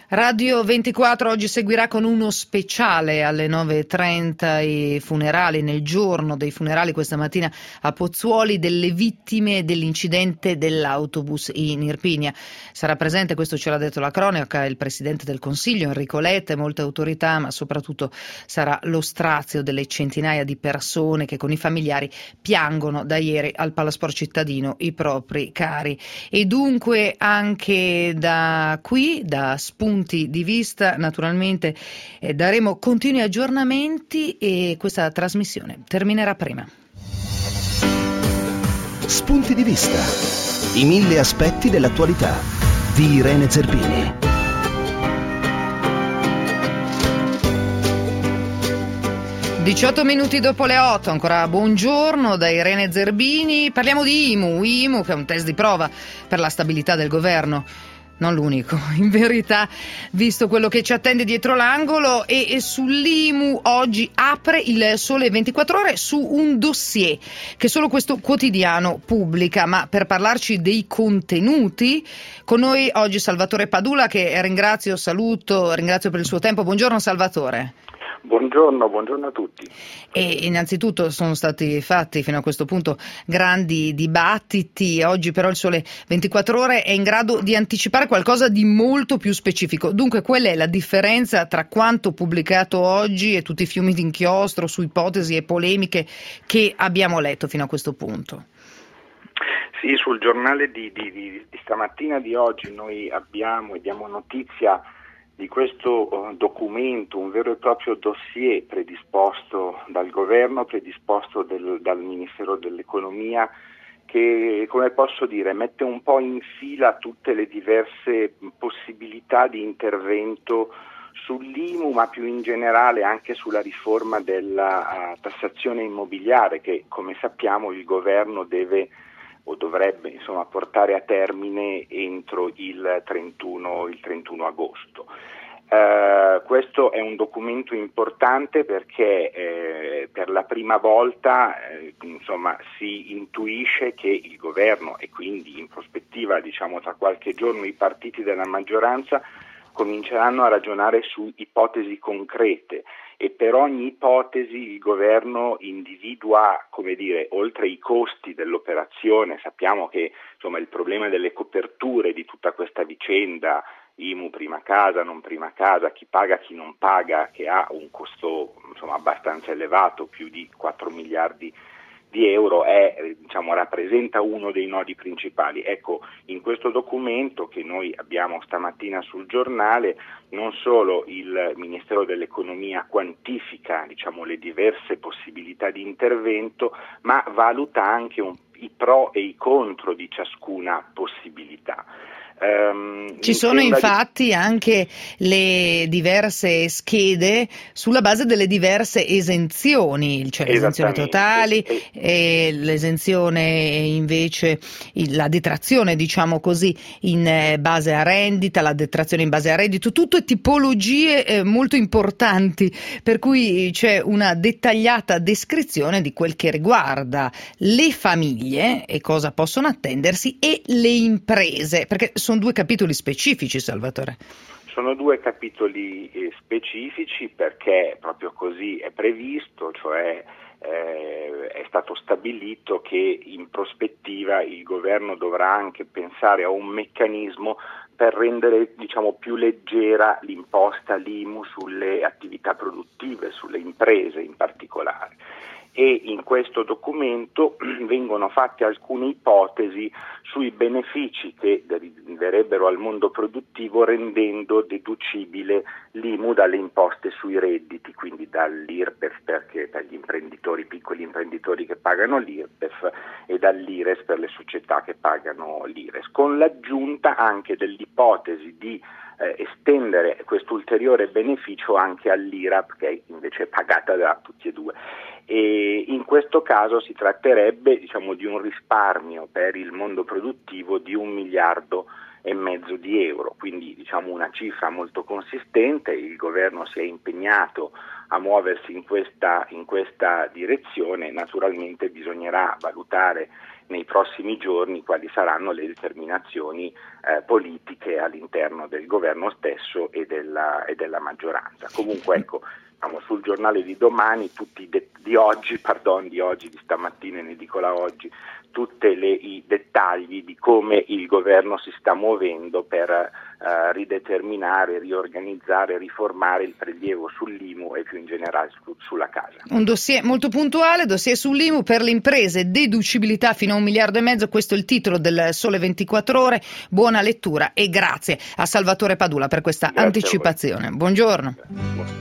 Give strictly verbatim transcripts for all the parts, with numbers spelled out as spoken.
Radio ventiquattro oggi seguirà con uno speciale alle nove e trenta i funerali, nel giorno dei funerali questa mattina a Pozzuoli, delle vittime dell'incidente dell'autobus in Irpinia. Sarà presente, questo ce l'ha detto la cronaca, il Presidente del Consiglio Enrico Letta e molte autorità, ma soprattutto sarà lo strazio delle centinaia di persone che con i familiari piangono da ieri al Palasport cittadino i propri cari. E dunque anche da qui, da Spunti di vista, naturalmente eh, daremo continui aggiornamenti e questa trasmissione terminerà prima. Spunti di vista, i mille aspetti dell'attualità di Irene Zerbini. diciotto minuti dopo le otto, ancora buongiorno da Irene Zerbini. Parliamo di I M U, I M U che è un test di prova per la stabilità del governo. Non l'unico, in verità, visto quello che ci attende dietro l'angolo. E, e sull'I M U oggi apre il Sole ventiquattro Ore su un dossier che solo questo quotidiano pubblica, ma per parlarci dei contenuti con noi oggi Salvatore Padula, che ringrazio, saluto, ringrazio per il suo tempo. Buongiorno Salvatore. Buongiorno, buongiorno a tutti. E innanzitutto sono stati fatti fino a questo punto grandi dibattiti, oggi però il Sole ventiquattro Ore è in grado di anticipare qualcosa di molto più specifico. Dunque qual è la differenza tra quanto pubblicato oggi e tutti i fiumi d'inchiostro su ipotesi e polemiche che abbiamo letto fino a questo punto? Sì, sul giornale di, di, di, di stamattina, di oggi, noi abbiamo e diamo notizia di questo uh, documento, un vero e proprio dossier predisposto dal governo, predisposto del, dal Ministero dell'Economia, che, come posso dire, mette un po' in fila tutte le diverse possibilità di intervento sull'I M U, ma più in generale anche sulla riforma della uh, tassazione immobiliare, che come sappiamo il governo deve o dovrebbe insomma portare a termine entro il trentuno, il trentuno agosto. Uh, questo è un documento importante perché eh, per la prima volta eh, insomma si intuisce che il governo e quindi in prospettiva diciamo tra qualche giorno i partiti della maggioranza cominceranno a ragionare su ipotesi concrete. E per ogni ipotesi il governo individua, come dire, oltre i costi dell'operazione, sappiamo che insomma il problema delle coperture di tutta questa vicenda, I M U prima casa, non prima casa, chi paga, chi non paga, che ha un costo insomma abbastanza elevato, più di quattro miliardi di euro, è, diciamo, rappresenta uno dei nodi principali. Ecco, in questo documento che noi abbiamo stamattina sul giornale, non solo il Ministero dell'Economia quantifica, diciamo, le diverse possibilità di intervento, ma valuta anche un, i pro e i contro di ciascuna possibilità. Um, Ci sono infatti di... anche le diverse schede sulla base delle diverse esenzioni, cioè le esenzioni totali e... e l'esenzione invece, la detrazione diciamo così in base a rendita, la detrazione in base a reddito, tutte tipologie eh, molto importanti, per cui c'è una dettagliata descrizione di quel che riguarda le famiglie e cosa possono attendersi e le imprese, perché sono due capitoli specifici, Salvatore. Sono due capitoli eh, specifici perché proprio così è previsto, cioè eh, è stato stabilito che in prospettiva il governo dovrà anche pensare a un meccanismo per rendere diciamo più leggera l'imposta l'I M U sulle attività produttive, sulle imprese in particolare. E in questo documento vengono fatte alcune ipotesi sui benefici che deriverebbero al mondo produttivo rendendo deducibile l'I M U dalle imposte sui redditi, quindi dall'I R P E F perché per gli imprenditori, piccoli imprenditori che pagano l'I R P E F e dall'I R E S per le società che pagano l'I R E S, con l'aggiunta anche dell'ipotesi di Eh, estendere questo ulteriore beneficio anche all'I R A P che è invece pagata da tutti e due. E in questo caso si tratterebbe diciamo di un risparmio per il mondo produttivo di un miliardo e mezzo di euro, quindi diciamo una cifra molto consistente. Il governo si è impegnato a muoversi in questa, in questa direzione. Naturalmente bisognerà valutare nei prossimi giorni quali saranno le determinazioni eh, politiche all'interno del governo stesso e della, e della maggioranza. Comunque ecco, diciamo, sul giornale di domani, tutti de- di oggi, pardon, di oggi, di stamattina, in edicola oggi, tutti i dettagli di come il governo si sta muovendo per eh, rideterminare, riorganizzare, riformare il prelievo sull'I M U e più in generale su- sulla casa. Un dossier molto puntuale, dossier sull'I M U per le imprese, deducibilità fino a un miliardo e mezzo, questo è il titolo del Sole ventiquattro Ore. Buona lettura e grazie a Salvatore Padula per questa Grazie anticipazione. Buongiorno. Grazie.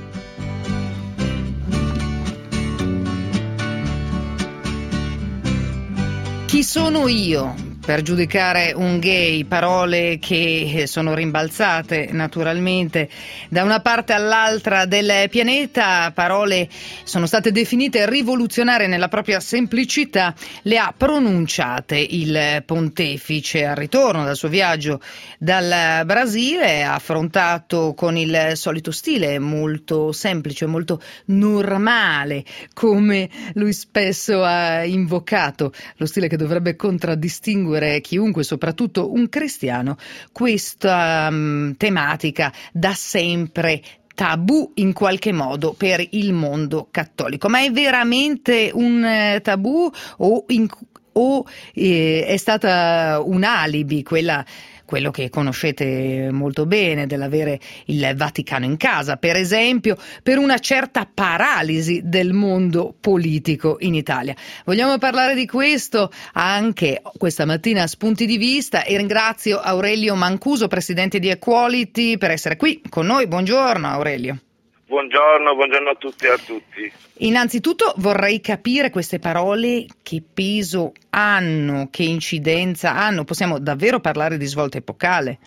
Chi sono io per giudicare un gay? Parole che sono rimbalzate naturalmente da una parte all'altra del pianeta, parole sono state definite rivoluzionarie nella propria semplicità, le ha pronunciate il pontefice al ritorno dal suo viaggio dal Brasile, ha affrontato con il solito stile molto semplice, molto normale, come lui spesso ha invocato, lo stile che dovrebbe contraddistinguere chiunque, soprattutto un cristiano. Questa um, tematica da sempre tabù in qualche modo per il mondo cattolico. Ma è veramente un eh, tabù o, in, o eh, è stata un alibi quella quello che conoscete molto bene dell'avere il Vaticano in casa, per esempio, per una certa paralisi del mondo politico in Italia? Vogliamo parlare di questo anche questa mattina a Spunti di Vista e ringrazio Aurelio Mancuso, presidente di Equality, per essere qui con noi. Buongiorno Aurelio. Buongiorno, buongiorno a tutti e a tutti. Innanzitutto vorrei capire queste parole che peso hanno, che incidenza hanno. Possiamo davvero parlare di svolta epocale?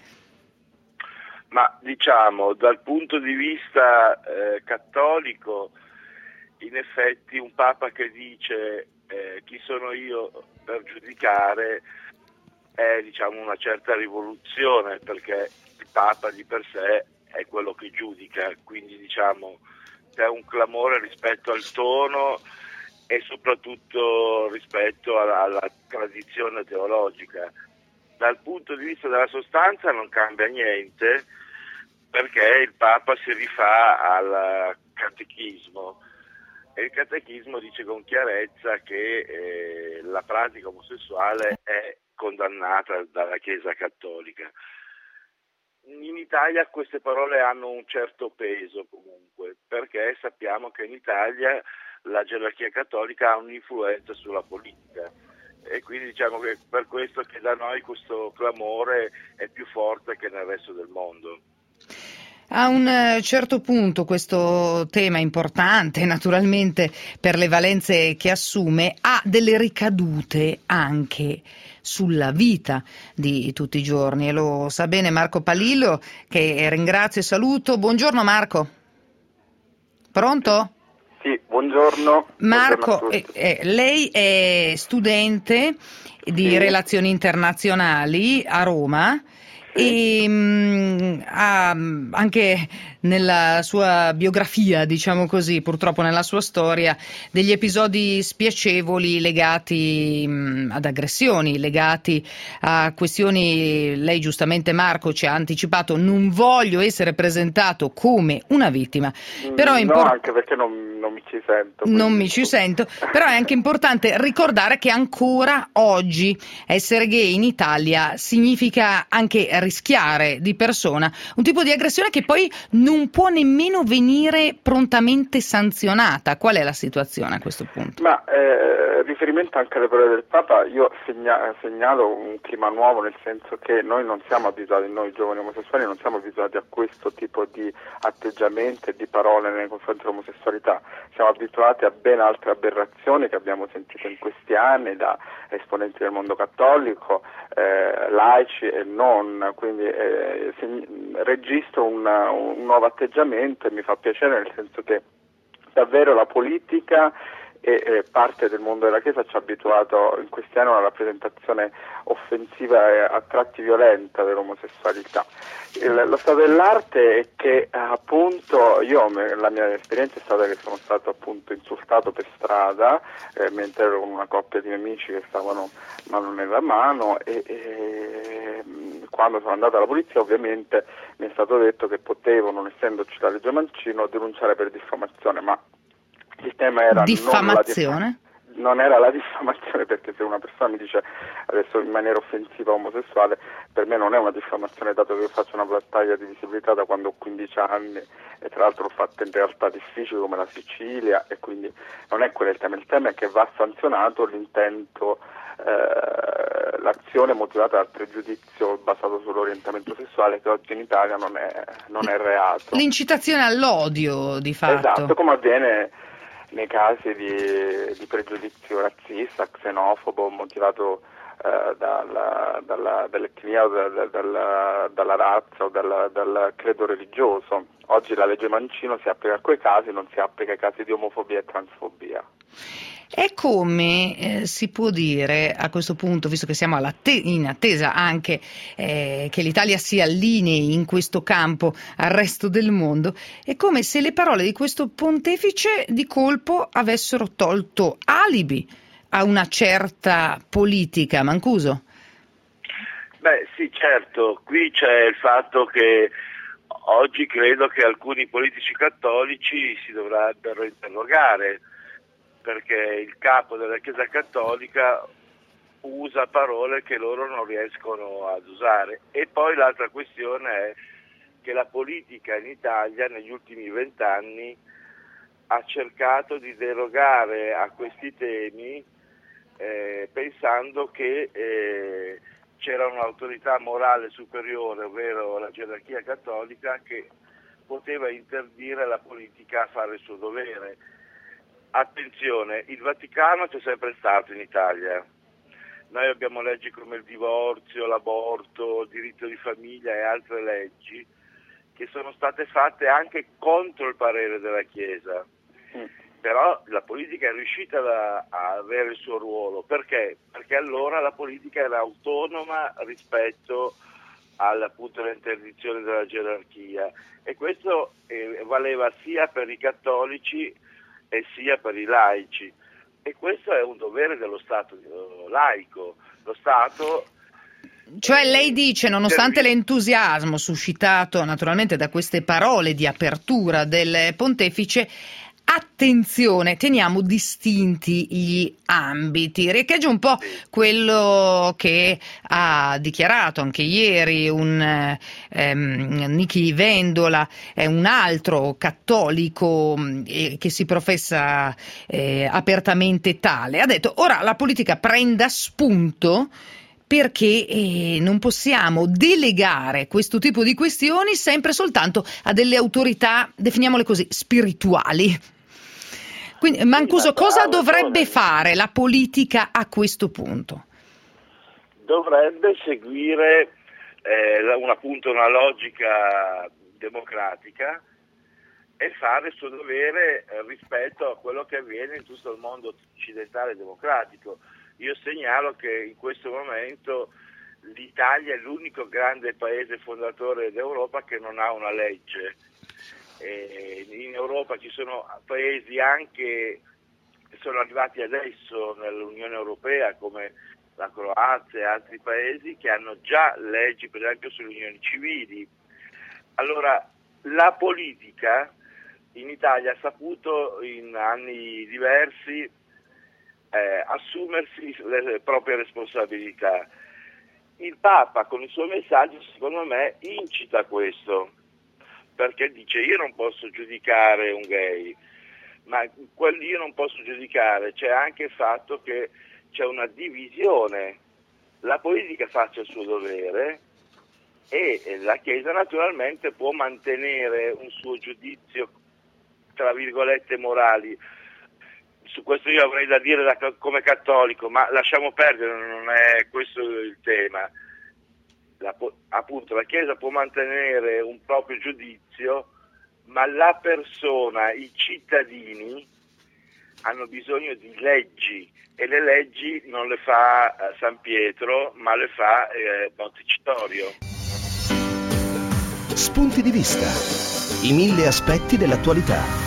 Ma diciamo, dal punto di vista eh, cattolico, in effetti un Papa che dice eh, chi sono io per giudicare è, diciamo, una certa rivoluzione, perché il Papa di per sé è quello che giudica, quindi diciamo c'è un clamore rispetto al tono e soprattutto rispetto alla, alla tradizione teologica. Dal punto di vista della sostanza non cambia niente, perché il Papa si rifà al catechismo e il catechismo dice con chiarezza che eh, la pratica omosessuale è condannata dalla Chiesa cattolica. In Italia queste parole hanno un certo peso comunque, perché sappiamo che in Italia la gerarchia cattolica ha un'influenza sulla politica e quindi diciamo che per questo che da noi questo clamore è più forte che nel resto del mondo. A un certo punto questo tema importante, naturalmente per le valenze che assume, ha delle ricadute anche sulla vita di tutti i giorni e lo sa bene Marco Palillo, che ringrazio e saluto. Buongiorno Marco. Pronto? Sì, buongiorno. Marco, buongiorno eh, eh, lei è studente di sì. relazioni internazionali a Roma. Sì. E mh, ha anche nella sua biografia, diciamo così, purtroppo nella sua storia, degli episodi spiacevoli legati mh, ad aggressioni, legati a questioni. Lei giustamente, Marco, ci ha anticipato: non voglio essere presentato come una vittima, però è impor- no, anche perché non, non mi ci sento. Quindi... Non mi ci sento, però è anche importante ricordare che ancora oggi essere gay in Italia significa anche rischiare di persona un tipo di aggressione che poi non può nemmeno venire prontamente sanzionata. Qual è la situazione a questo punto? Ma eh, riferimento anche alle parole del Papa, io segna- segnalo un clima nuovo, nel senso che noi non siamo abituati, noi giovani omosessuali non siamo abituati a questo tipo di atteggiamenti e di parole nei confronti dell'omosessualità. Siamo abituati a ben altre aberrazioni che abbiamo sentito in questi anni da esponenti del mondo cattolico, eh, laici e non, quindi eh, segn- registro un, un nuovo atteggiamento e mi fa piacere, nel senso che davvero la politica e e eh, parte del mondo della Chiesa ci ha abituato in questi anni a una rappresentazione offensiva e a tratti violenta dell'omosessualità. Il, lo stato dell'arte è che appunto io, la mia esperienza è stata che sono stato appunto insultato per strada eh, mentre ero con una coppia di amici che stavano mano nella mano e, e quando sono andato alla polizia ovviamente mi è stato detto che potevo, non essendoci la legge Mancino, denunciare per diffamazione, ma il tema era diffamazione? Non, la diffam- non era la diffamazione, perché se una persona mi dice adesso in maniera offensiva omosessuale, per me non è una diffamazione, dato che io faccio una battaglia di visibilità da quando ho quindici anni e tra l'altro l'ho fatta in realtà difficili come la Sicilia, e quindi non è quello il tema. Il tema è che va sanzionato l'intento, eh, l'azione motivata dal pregiudizio basato sull'orientamento sessuale, che oggi in Italia non è, non è reato. L'incitazione all'odio, di fatto. Esatto, come avviene nei casi di, di pregiudizio razzista, xenofobo, motivato eh, dalla, dalla, dall'etnia o da, dalla, dalla razza o dalla, dal credo religioso. Oggi la legge Mancino si applica a quei casi, non si applica ai casi di omofobia e transfobia. E come eh, si può dire a questo punto, visto che siamo alla te- in attesa anche eh, che l'Italia si allinei in questo campo al resto del mondo, è come se le parole di questo pontefice di colpo avessero tolto alibi a una certa politica. Mancuso? Beh sì, certo, qui c'è il fatto che oggi credo che alcuni politici cattolici si dovrebbero interrogare, perché il capo della Chiesa Cattolica usa parole che loro non riescono ad usare. E poi l'altra questione è che la politica in Italia negli ultimi vent'anni ha cercato di derogare a questi temi eh, pensando che eh, c'era un'autorità morale superiore, ovvero la gerarchia cattolica, che poteva interdire alla politica a fare il suo dovere. Attenzione, il Vaticano c'è sempre stato in Italia. Noi abbiamo leggi come il divorzio, l'aborto, il diritto di famiglia e altre leggi che sono state fatte anche contro il parere della Chiesa. Mm. Però la politica è riuscita da, a avere il suo ruolo. Perché? Perché allora la politica era autonoma rispetto appunto all'interdizione della gerarchia, e questo eh, valeva sia per i cattolici e sia per i laici, e questo è un dovere dello Stato laico. Lo Stato, cioè lei dice, nonostante l'entusiasmo suscitato naturalmente da queste parole di apertura del pontefice, attenzione, teniamo distinti gli ambiti. Riecheggia un po' quello che ha dichiarato anche ieri un ehm, Nichi Vendola, è un altro cattolico eh, che si professa eh, apertamente tale. Ha detto: ora la politica prenda spunto, perché eh, non possiamo delegare questo tipo di questioni sempre soltanto a delle autorità, definiamole così, spirituali. Quindi, Mancuso, cosa dovrebbe fare la politica a questo punto? Dovrebbe seguire eh, una, appunto una logica democratica e fare il suo dovere eh, rispetto a quello che avviene in tutto il mondo occidentale democratico. Io segnalo che in questo momento l'Italia è l'unico grande paese fondatore d'Europa che non ha una legge. E in Europa ci sono paesi anche che sono arrivati adesso nell'Unione Europea, come la Croazia e altri paesi, che hanno già leggi per esempio sulle unioni civili. Allora la politica in Italia ha saputo in anni diversi Eh, assumersi le proprie responsabilità. Il Papa con il suo messaggio secondo me incita questo, perché dice: io non posso giudicare un gay, ma quelli io non posso giudicare, c'è anche il fatto che c'è una divisione, la politica faccia il suo dovere e la Chiesa naturalmente può mantenere un suo giudizio tra virgolette morali. Su questo io avrei da dire da, come cattolico, ma lasciamo perdere, non è questo il tema. La, appunto la Chiesa può mantenere un proprio giudizio, ma la persona, i cittadini hanno bisogno di leggi, e le leggi non le fa eh, San Pietro, ma le fa eh, Montecitorio. Spunti di vista. I mille aspetti dell'attualità.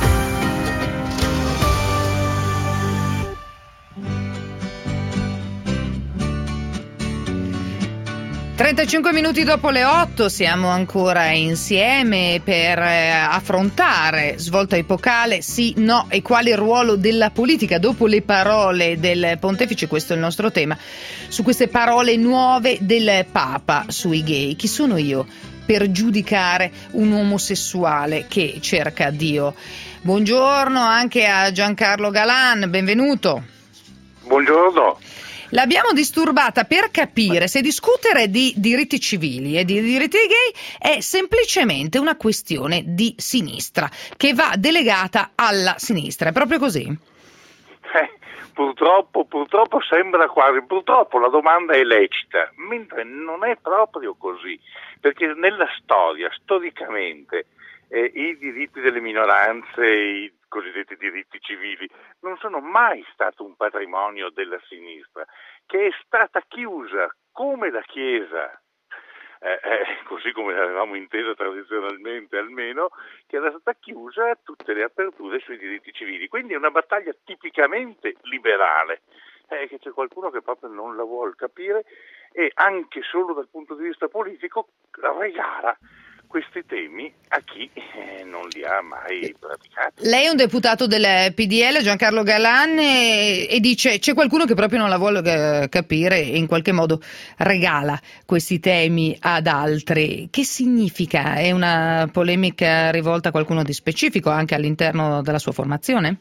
trentacinque minuti dopo le otto siamo ancora insieme per eh, affrontare svolta epocale, sì, no e quale ruolo della politica dopo le parole del pontefice. Questo è il nostro tema, su queste parole nuove del Papa sui gay. Chi sono io per giudicare un omosessuale che cerca Dio? Buongiorno anche a Giancarlo Galan, benvenuto. Buongiorno. L'abbiamo disturbata per capire se discutere di diritti civili e di diritti gay è semplicemente una questione di sinistra, che va delegata alla sinistra. È proprio così? Eh, purtroppo, purtroppo sembra quasi, purtroppo la domanda è lecita, mentre non è proprio così, perché nella storia, storicamente, eh, i diritti delle minoranze, i cosiddetti diritti civili, non sono mai stato un patrimonio della sinistra, che è stata chiusa come la Chiesa, eh, eh, così come l'avevamo intesa tradizionalmente almeno, che era stata chiusa a tutte le aperture sui diritti civili. Quindi è una battaglia tipicamente liberale, eh, che c'è qualcuno che proprio non la vuol capire e anche solo dal punto di vista politico regala questi temi a chi eh, non li ha mai praticati. Lei è un deputato del P D L, Giancarlo Galan, e, e dice c'è qualcuno che proprio non la vuole eh, capire e in qualche modo regala questi temi ad altri. Che significa? È una polemica rivolta a qualcuno di specifico anche all'interno della sua formazione?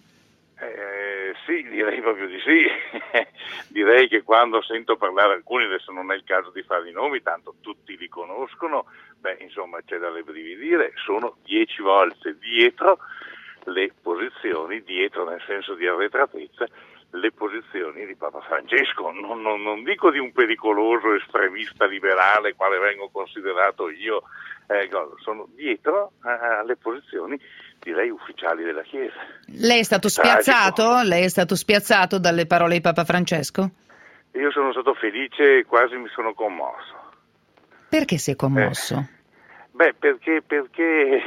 Eh, sì, direi proprio di sì. Direi che quando sento parlare alcuni, adesso non è il caso di fare i nomi, tanto tutti li conoscono, beh insomma c'è da rabbrividire, sono dieci volte dietro le posizioni, dietro nel senso di arretratezza, le posizioni di Papa Francesco, non, non, non dico di un pericoloso estremista liberale quale vengo considerato io, eh, sono dietro alle posizioni direi ufficiali della Chiesa. Lei è stato spiazzato? Tragico. Lei è stato spiazzato dalle parole di Papa Francesco? Io sono stato felice e quasi mi sono commosso. Perché si è commosso? Eh, beh, perché, perché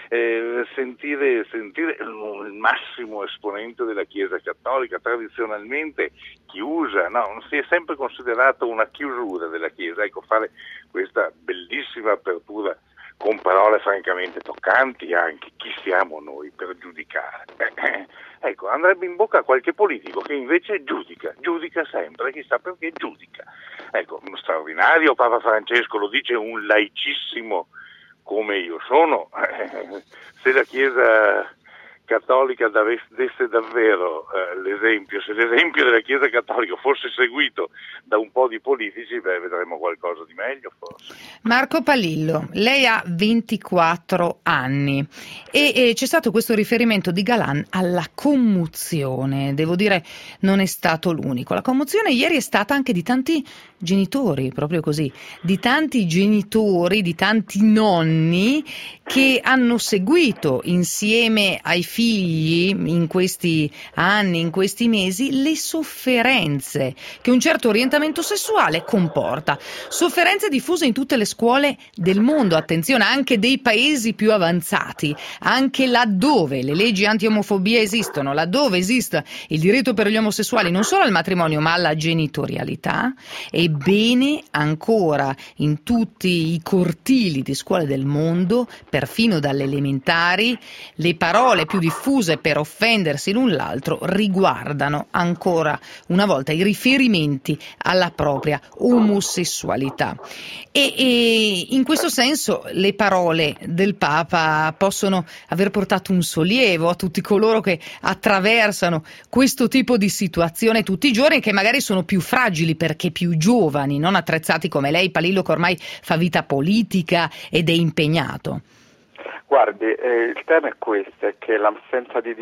eh, sentire, sentire il massimo esponente della Chiesa Cattolica, tradizionalmente chiusa, no, si è sempre considerato una chiusura della Chiesa, ecco, fare questa bellissima apertura con parole francamente toccanti anche, chi siamo noi per giudicare? Eh, ecco, andrebbe in bocca a qualche politico che invece giudica, giudica sempre, chissà perché giudica. Ecco, straordinario Papa Francesco, lo dice un laicissimo come io sono, eh, se la Chiesa Cattolica desse davvero eh, l'esempio, se l'esempio della Chiesa Cattolica fosse seguito da un po' di politici, beh, vedremo qualcosa di meglio forse. Marco Palillo, lei ha ventiquattro anni e, e c'è stato questo riferimento di Galan alla commozione, devo dire non è stato l'unico, la commozione ieri è stata anche di tanti genitori, proprio così, di tanti genitori, di tanti nonni che hanno seguito insieme ai figli in questi anni, in questi mesi, le sofferenze che un certo orientamento sessuale comporta. Sofferenze diffuse in tutte le scuole del mondo, attenzione, anche dei paesi più avanzati, anche laddove le leggi anti-omofobia esistono, laddove esiste il diritto per gli omosessuali non solo al matrimonio ma alla genitorialità. Ebbene, ancora in tutti i cortili di scuole del mondo, perfino dalle elementari, le parole più diffuse per offendersi l'un l'altro riguardano ancora una volta i riferimenti alla propria omosessualità. E, e in questo senso le parole del Papa possono aver portato un sollievo a tutti coloro che attraversano questo tipo di situazione tutti i giorni, che magari sono più fragili perché più giovani, non attrezzati come lei, Palillo, che ormai fa vita politica ed è impegnato. Guardi, eh, il tema è questo, è che l'assenza di diritti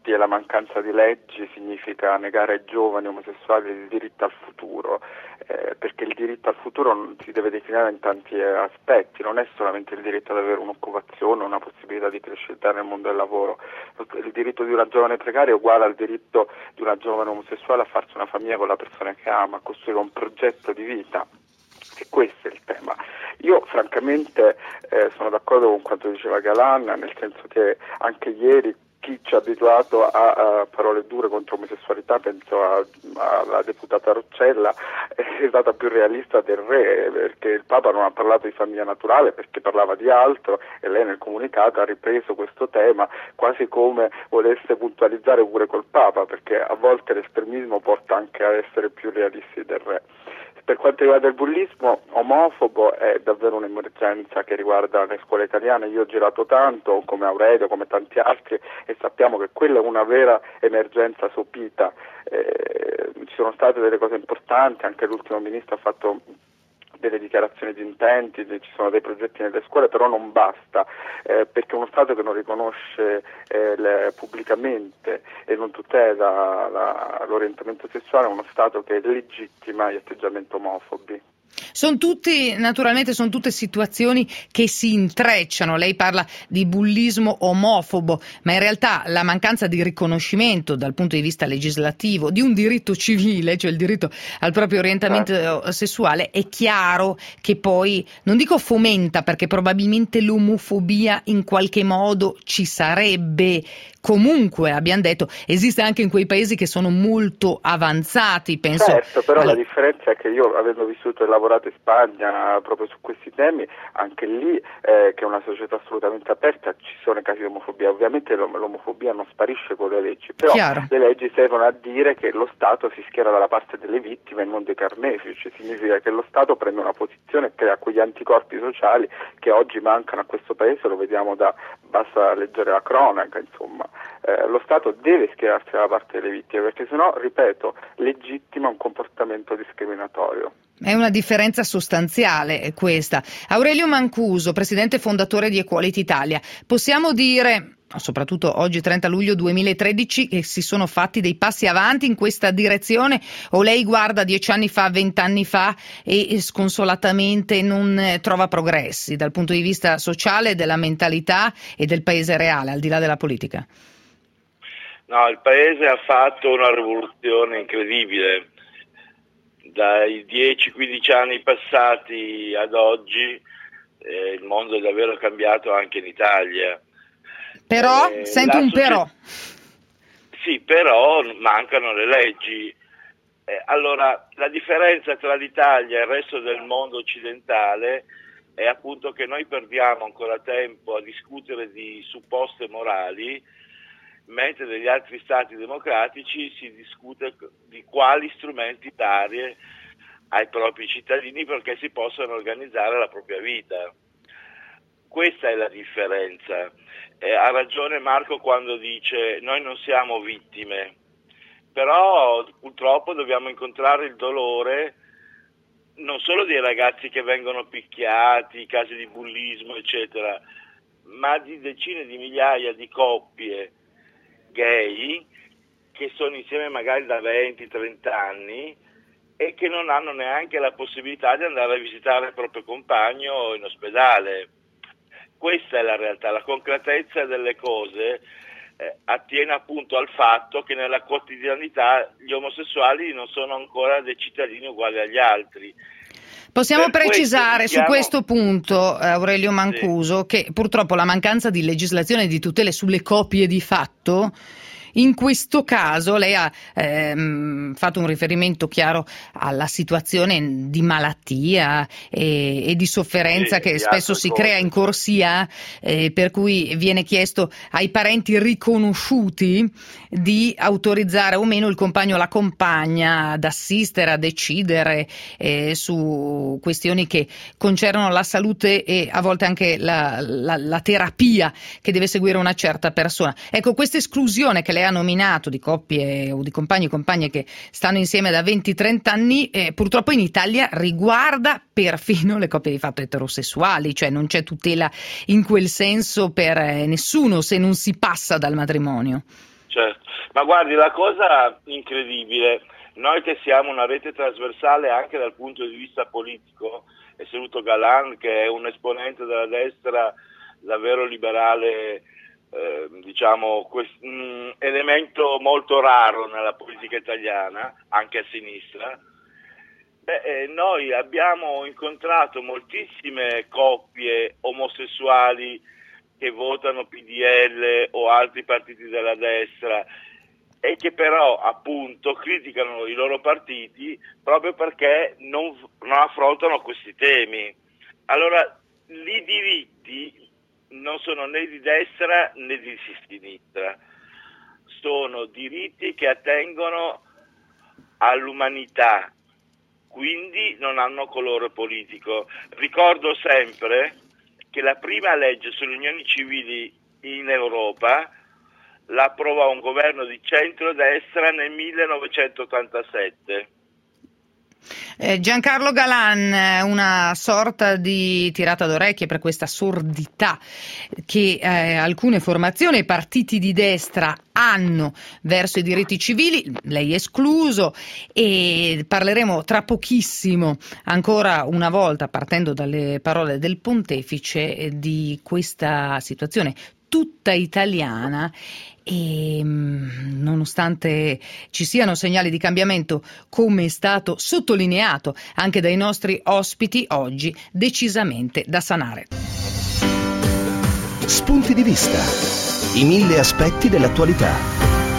e la mancanza di leggi significa negare ai giovani omosessuali il diritto al futuro, eh, perché il diritto al futuro non si deve declinare in tanti eh, aspetti, non è solamente il diritto ad avere un'occupazione, una possibilità di crescita nel mondo del lavoro. Il diritto di una giovane precaria è uguale al diritto di una giovane omosessuale a farsi una famiglia con la persona che ama, a costruire un progetto di vita. E questo è il tema. Io francamente eh, sono d'accordo con quanto diceva Galan, nel senso che anche ieri chi ci ha abituato a, a parole dure contro l'omosessualità, penso alla deputata Roccella, è stata più realista del re, perché il Papa non ha parlato di famiglia naturale perché parlava di altro, e lei nel comunicato ha ripreso questo tema quasi come volesse puntualizzare pure col Papa, perché a volte l'estremismo porta anche a essere più realisti del re. Per quanto riguarda il bullismo omofobo è davvero un'emergenza che riguarda le scuole italiane. Io ho girato tanto come Aurelio, come tanti altri, e sappiamo che quella è una vera emergenza sopita. Eh, ci sono state delle cose importanti, anche l'ultimo ministro ha fatto delle dichiarazioni di intenti, ci sono dei progetti nelle scuole, però non basta, eh, perché uno Stato che non riconosce eh, le, pubblicamente e non tutela la, l'orientamento sessuale è uno Stato che legittima gli atteggiamenti omofobi. Sono tutti, naturalmente, sono tutte situazioni che si intrecciano. Lei parla di bullismo omofobo, ma in realtà la mancanza di riconoscimento dal punto di vista legislativo di un diritto civile, cioè il diritto al proprio orientamento eh. sessuale, è chiaro che poi, non dico fomenta, perché probabilmente l'omofobia in qualche modo ci sarebbe. Comunque, abbiamo detto, esiste anche in quei paesi che sono molto avanzati, penso. Certo, però al... la differenza è che io, avendo vissuto e lavorato in Spagna proprio su questi temi, anche lì, eh, che è una società assolutamente aperta, ci sono i casi di omofobia. Ovviamente l'om- l'omofobia non sparisce con le leggi, però Chiaro. Le leggi servono a dire che lo Stato si schiera dalla parte delle vittime e non dei carnefici. Significa che lo Stato prende una posizione e crea quegli anticorpi sociali che oggi mancano a questo paese, lo vediamo da, basta leggere la cronaca, insomma. Eh, lo Stato deve schierarsi dalla parte delle vittime, perché sennò, ripeto, legittima un comportamento discriminatorio. È una differenza sostanziale questa. Aurelio Mancuso, presidente fondatore di Equality Italia, possiamo dire, soprattutto oggi trenta luglio duemilatredici, che si sono fatti dei passi avanti in questa direzione, o lei guarda dieci anni fa, vent'anni fa e sconsolatamente non trova progressi dal punto di vista sociale, della mentalità e del paese reale, al di là della politica? No, il paese ha fatto una rivoluzione incredibile. Dai dieci quindici anni passati ad oggi eh, il mondo è davvero cambiato anche in Italia. Però, eh, sento un società... però. Sì, però mancano le leggi. Eh, allora, la differenza tra l'Italia e il resto del mondo occidentale è appunto che noi perdiamo ancora tempo a discutere di supposte morali, mentre negli altri stati democratici si discute di quali strumenti dare ai propri cittadini perché si possano organizzare la propria vita. Questa è la differenza. Eh, ha ragione Marco quando dice noi non siamo vittime, però purtroppo dobbiamo incontrare il dolore non solo dei ragazzi che vengono picchiati, casi di bullismo eccetera, ma di decine di migliaia di coppie gay che sono insieme magari da venti trenta anni e che non hanno neanche la possibilità di andare a visitare il proprio compagno in ospedale. Questa è la realtà, la concretezza delle cose eh, attiene appunto al fatto che nella quotidianità gli omosessuali non sono ancora dei cittadini uguali agli altri. Possiamo Per precisare questo, diciamo... su questo punto, Aurelio Mancuso, sì, che purtroppo la mancanza di legislazione e di tutele sulle coppie di fatto, in questo caso lei ha ehm, fatto un riferimento chiaro alla situazione di malattia e, e di sofferenza sì, che spesso si cose. crea in corsia, eh, per cui viene chiesto ai parenti riconosciuti di autorizzare o meno il compagno o la compagna ad assistere, a decidere eh, su questioni che concernono la salute e a volte anche la, la, la terapia che deve seguire una certa persona. Ecco, questa esclusione che lei ha nominato di coppie o di compagni e compagne che stanno insieme da venti trenta anni, eh, purtroppo in Italia riguarda perfino le coppie di fatto eterosessuali, cioè non c'è tutela in quel senso per eh, nessuno se non si passa dal matrimonio. certo. Ma guardi, la cosa incredibile, noi che siamo una rete trasversale anche dal punto di vista politico, è saluto Galan che è un esponente della destra davvero liberale, eh, diciamo, quest- mh, elemento molto raro nella politica italiana, anche a sinistra. Beh, eh, noi abbiamo incontrato moltissime coppie omosessuali che votano P D L o altri partiti della destra e che però appunto criticano i loro partiti proprio perché non, non affrontano questi temi. Allora, i diritti non sono né di destra né di sinistra, sono diritti che attengono all'umanità, quindi non hanno colore politico. Ricordo sempre che la prima legge sulle unioni civili in Europa la approvò un governo di centrodestra nel millenovecentottantasette. Eh, Giancarlo Galan, una sorta di tirata d'orecchie per questa sordità che eh, alcune formazioni e partiti di destra hanno verso i diritti civili, lei escluso, e parleremo tra pochissimo ancora una volta, partendo dalle parole del pontefice, di questa situazione tutta italiana e nonostante ci siano segnali di cambiamento, come è stato sottolineato anche dai nostri ospiti oggi, decisamente da sanare. Spunti di vista. I mille aspetti dell'attualità.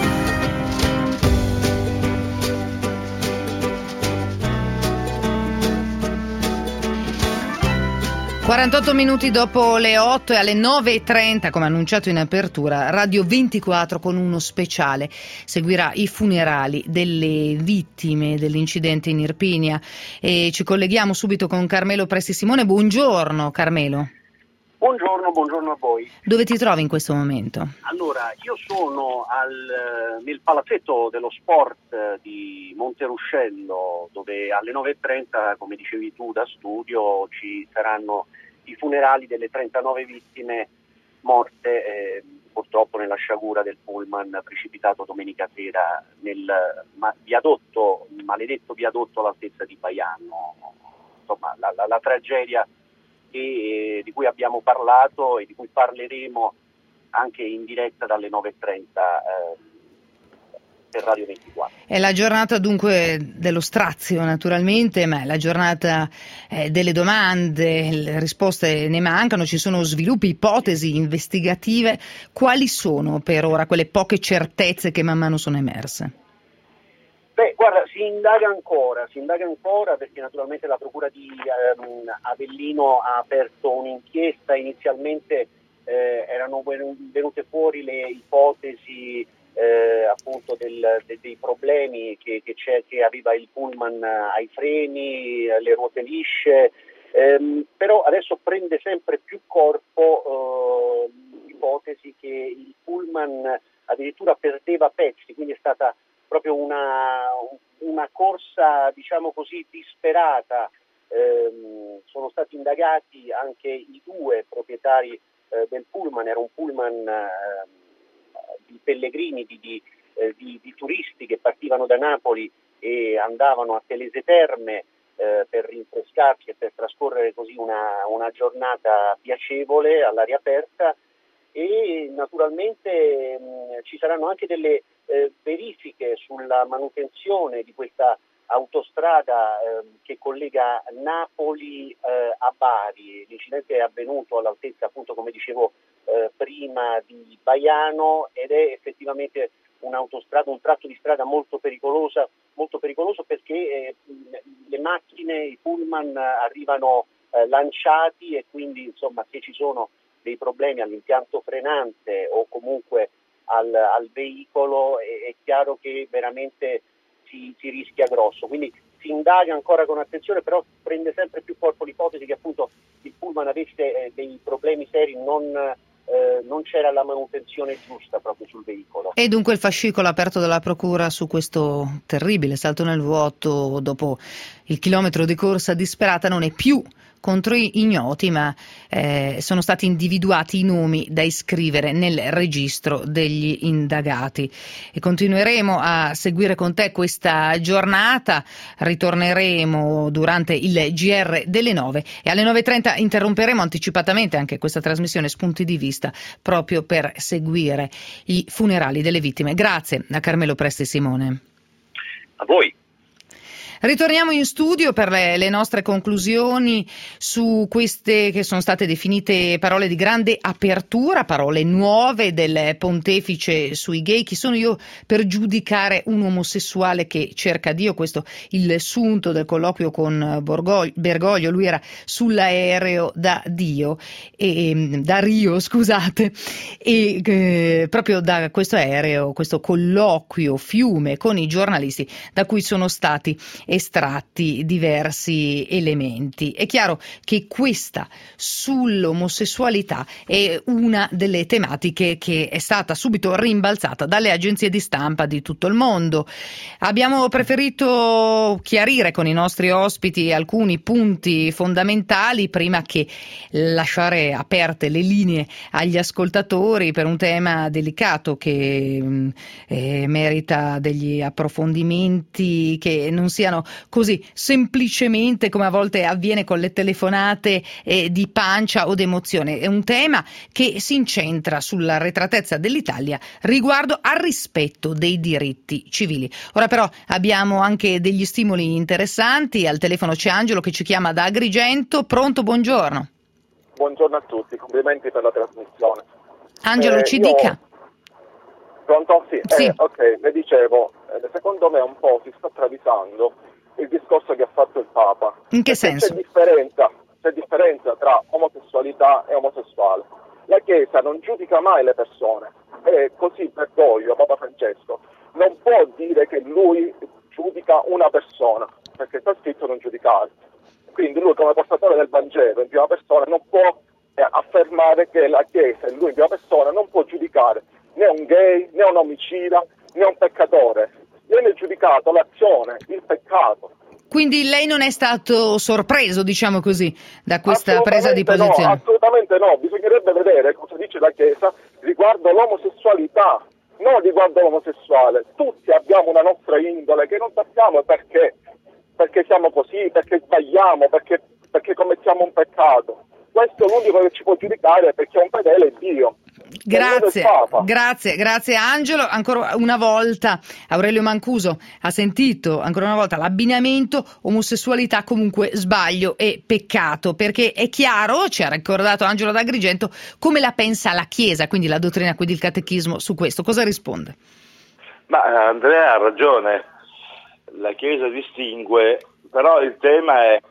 quarantotto minuti dopo le otto e alle nove e trenta, come annunciato in apertura, Radio ventiquattro con uno speciale seguirà i funerali delle vittime dell'incidente in Irpinia e ci colleghiamo subito con Carmelo Presti Simone. Buongiorno Carmelo. Buongiorno, buongiorno a voi. Dove ti trovi in questo momento? Allora, io sono al, nel palazzetto dello sport di Monteruscello, dove alle nove e trenta, come dicevi tu da studio, ci saranno i funerali delle trentanove vittime morte eh, purtroppo nella sciagura del pullman precipitato domenica sera nel ma, viadotto, il maledetto viadotto all'altezza di Baiano. Insomma, la, la, la tragedia che, di cui abbiamo parlato e di cui parleremo anche in diretta dalle nove e trenta eh, per Radio ventiquattro. È la giornata dunque dello strazio naturalmente, ma è la giornata eh, delle domande, le risposte ne mancano, ci sono sviluppi, ipotesi investigative. Quali sono per ora quelle poche certezze che man mano sono emerse? Beh, guarda, si indaga ancora, si indaga ancora perché naturalmente la Procura di ehm, Avellino ha aperto un'inchiesta. Inizialmente eh, erano venute fuori le ipotesi eh, appunto del, de, dei problemi che, che, c'è, che aveva il pullman ai freni, le ruote lisce, ehm, però adesso prende sempre più corpo eh, l'ipotesi che il pullman addirittura perdeva pezzi, quindi è stata proprio una, una corsa, diciamo così, disperata. Eh, sono stati indagati anche i due proprietari eh, del pullman, era un pullman eh, di pellegrini, di, di, eh, di, di turisti che partivano da Napoli e andavano a Telese Terme eh, per rinfrescarsi e per trascorrere così una, una giornata piacevole all'aria aperta. E naturalmente mh, ci saranno anche delle eh, verifiche sulla manutenzione di questa autostrada eh, che collega Napoli eh, a Bari. L'incidente è avvenuto all'altezza, appunto, come dicevo eh, prima, di Baiano ed è effettivamente un'autostrada, un tratto di strada molto pericolosa, molto pericoloso perché eh, le macchine, i pullman arrivano eh, lanciati e quindi insomma se ci sono dei problemi all'impianto frenante o comunque al, al veicolo è, è chiaro che veramente si, si rischia grosso, quindi si indaga ancora con attenzione, però prende sempre più corpo l'ipotesi che appunto il pullman avesse eh, dei problemi seri, non, eh, non c'era la manutenzione giusta proprio sul veicolo. E dunque il fascicolo aperto dalla Procura su questo terribile salto nel vuoto dopo il chilometro di corsa disperata non è più contro ignoti, ma eh, sono stati individuati i nomi da iscrivere nel registro degli indagati. E continueremo a seguire con te questa giornata, ritorneremo durante il G R delle nove e alle nove e trenta interromperemo anticipatamente anche questa trasmissione Spunti di Vista proprio per seguire i funerali delle vittime. Grazie a Carmelo Presti Simone. A voi. Ritorniamo in studio per le, le nostre conclusioni su queste che sono state definite parole di grande apertura, parole nuove del pontefice sui gay. Chi sono io per giudicare un omosessuale che cerca Dio? Questo il sunto del colloquio con Borgoglio, Bergoglio. Lui era sull'aereo da Dio e da Rio, scusate, e eh, proprio da questo aereo, questo colloquio fiume con i giornalisti da cui sono stati estratti diversi elementi. È chiaro che questa sull'omosessualità è una delle tematiche che è stata subito rimbalzata dalle agenzie di stampa di tutto il mondo. Abbiamo preferito chiarire con i nostri ospiti alcuni punti fondamentali prima che lasciare aperte le linee agli ascoltatori per un tema delicato che eh, merita degli approfondimenti che non siano così semplicemente come a volte avviene con le telefonate eh, di pancia o d'emozione. È un tema che si incentra sulla arretratezza dell'Italia riguardo al rispetto dei diritti civili. Ora però abbiamo anche degli stimoli interessanti. Al telefono c'è Angelo che ci chiama da Agrigento. Pronto, buongiorno. Buongiorno a tutti, complimenti per la trasmissione. Angelo, eh, ci io... dica. Pronto? Sì, sì. Eh, ok, le dicevo, eh, secondo me un po' si sta travisando il discorso che ha fatto il Papa. In che Perché senso? C'è differenza, c'è differenza tra omosessualità e omosessuale. La Chiesa non giudica mai le persone, e così Bergoglio, Papa Francesco, non può dire che lui giudica una persona, perché sta scritto non giudicare. Quindi lui come portatore del Vangelo in prima persona non può eh, affermare che la Chiesa e lui in prima persona non può giudicare né un gay, né un omicida, né un peccatore. Viene giudicato l'azione, il peccato. Quindi lei non è stato sorpreso, diciamo così, da questa presa di No, posizione? assolutamente no, bisognerebbe vedere cosa dice la Chiesa riguardo l'omosessualità, non riguardo l'omosessuale. Tutti abbiamo una nostra indole che non sappiamo perché, perché siamo così, perché sbagliamo, perché, perché commettiamo un peccato. Questo è l'unico che ci può giudicare, perché un fedele è Dio. Grazie, grazie, grazie Angelo. Ancora una volta Aurelio Mancuso ha sentito ancora una volta l'abbinamento omosessualità comunque sbaglio e peccato, perché è chiaro, ci ha ricordato Angelo d'Agrigento, come la pensa la Chiesa, quindi la dottrina, quindi il catechismo su questo. Cosa risponde? Ma Andrea ha ragione, la Chiesa distingue, però il tema è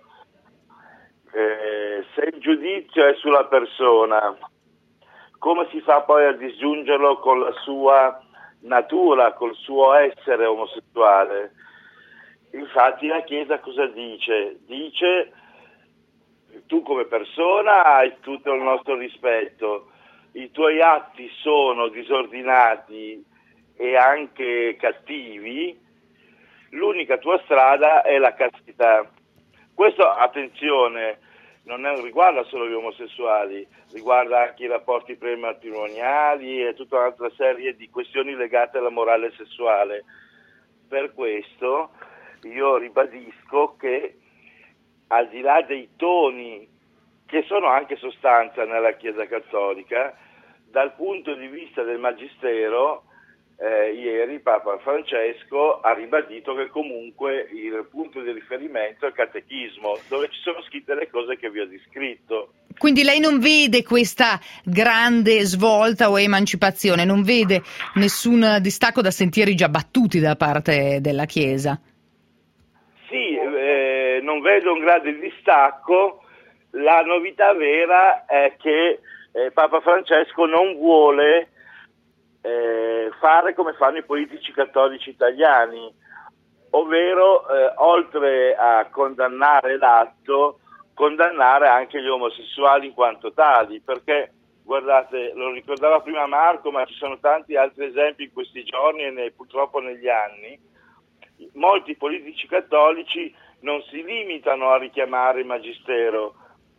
eh, se il giudizio è sulla persona, come si fa poi a disgiungerlo con la sua natura, col suo essere omosessuale? Infatti la Chiesa cosa dice? Dice: tu come persona hai tutto il nostro rispetto, i tuoi atti sono disordinati e anche cattivi, l'unica tua strada è la castità. Questo, attenzione, non è, riguarda solo gli omosessuali, riguarda anche i rapporti prematrimoniali e tutta un'altra serie di questioni legate alla morale sessuale. Per questo io ribadisco che, al di là dei toni che sono anche sostanza nella Chiesa Cattolica, dal punto di vista del Magistero, eh, ieri Papa Francesco ha ribadito che comunque il punto di riferimento è il catechismo, dove ci sono scritte le cose che vi ho descritto. Quindi lei non vede questa grande svolta o emancipazione, non vede nessun distacco da sentieri già battuti da parte della Chiesa? Sì, eh, non vedo un grande distacco. La novità vera è che eh, Papa Francesco non vuole eh, fare come fanno i politici cattolici italiani, ovvero eh, oltre a condannare l'atto, condannare anche gli omosessuali in quanto tali, perché guardate, lo ricordava prima Marco, ma ci sono tanti altri esempi in questi giorni e ne, purtroppo negli anni. Molti politici cattolici non si limitano a richiamare il Magistero,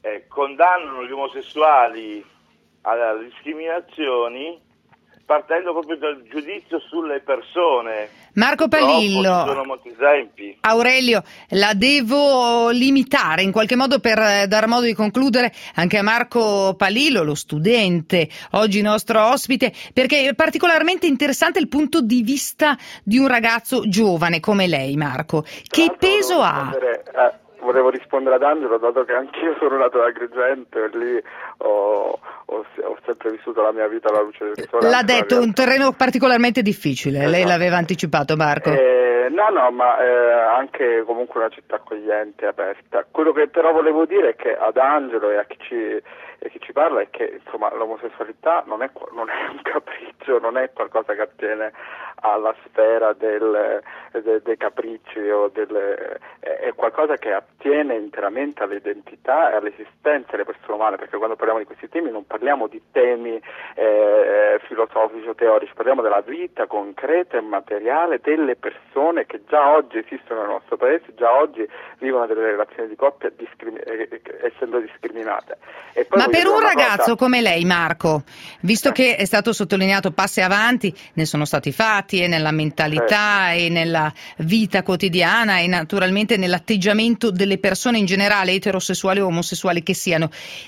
eh, condannano gli omosessuali alle discriminazioni partendo proprio dal giudizio sulle persone. Marco Purtroppo Palillo, ci sono molti esempi. Aurelio, la devo limitare in qualche modo per eh, dar modo di concludere anche a Marco Palillo, lo studente, oggi nostro ospite, perché è particolarmente interessante il punto di vista di un ragazzo giovane come lei, Marco. Che peso ha? Eh, volevo rispondere ad Angelo, dato che anch'io sono nato da Agrigento e lì ho, ho, ho sempre vissuto la mia vita alla luce del sole. L'ha detto, un terreno particolarmente difficile, esatto. Lei l'aveva anticipato, Marco. Eh, no, no, ma eh, anche comunque una città accogliente, aperta. Quello che però volevo dire è che ad Angelo e a chi ci, e chi ci parla è che insomma l'omosessualità non è, non è un capriccio, non è qualcosa che attiene alla sfera del, de, dei capricci o delle, è qualcosa che attiene interamente all'identità e all'esistenza delle persone umane, perché quando parliamo di questi temi non parliamo di temi eh, filosofici o teorici, parliamo della vita concreta e materiale delle persone che già oggi esistono nel nostro paese, già oggi vivono delle relazioni di coppia discrimi- essendo discriminate. E poi Ma per un ragazzo cosa... come lei, Marco, visto che è stato sottolineato passi avanti, ne sono stati fatti e nella mentalità eh. e nella vita quotidiana e naturalmente nell'atteggiamento delle persone in generale, eterosessuali o omosessuali che siano,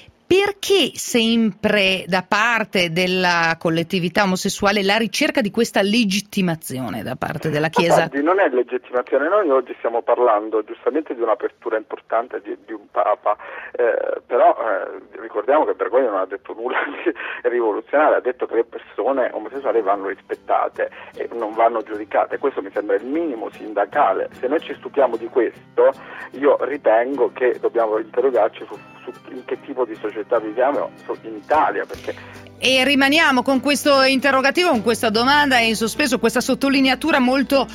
perché sempre da parte della collettività omosessuale la ricerca di questa legittimazione da parte della Chiesa? Guardi, non è legittimazione, noi oggi stiamo parlando giustamente di un'apertura importante di, di un Papa, eh, però eh, ricordiamo che Bergoglio non ha detto nulla di rivoluzionario, ha detto che le persone omosessuali vanno rispettate e non vanno giudicate, questo mi sembra il minimo sindacale. Se noi ci stupiamo di questo, io ritengo che dobbiamo interrogarci su, su in che tipo di società viviamo in Italia, perché E rimaniamo con questo interrogativo, con questa domanda in sospeso, questa sottolineatura molto,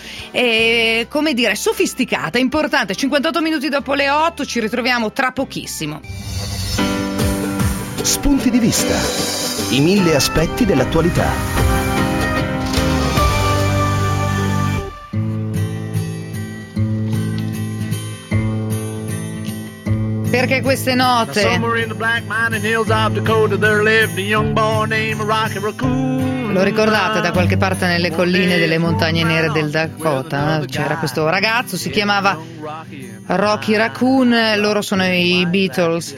eh, come dire, sofisticata, importante. cinquantotto minuti dopo le otto, ci ritroviamo tra pochissimo. Spunti di vista, i mille aspetti dell'attualità. Perché queste note lo ricordate da qualche parte nelle colline delle montagne nere del Dakota? C'era questo ragazzo, si chiamava Rocky Raccoon, loro sono i Beatles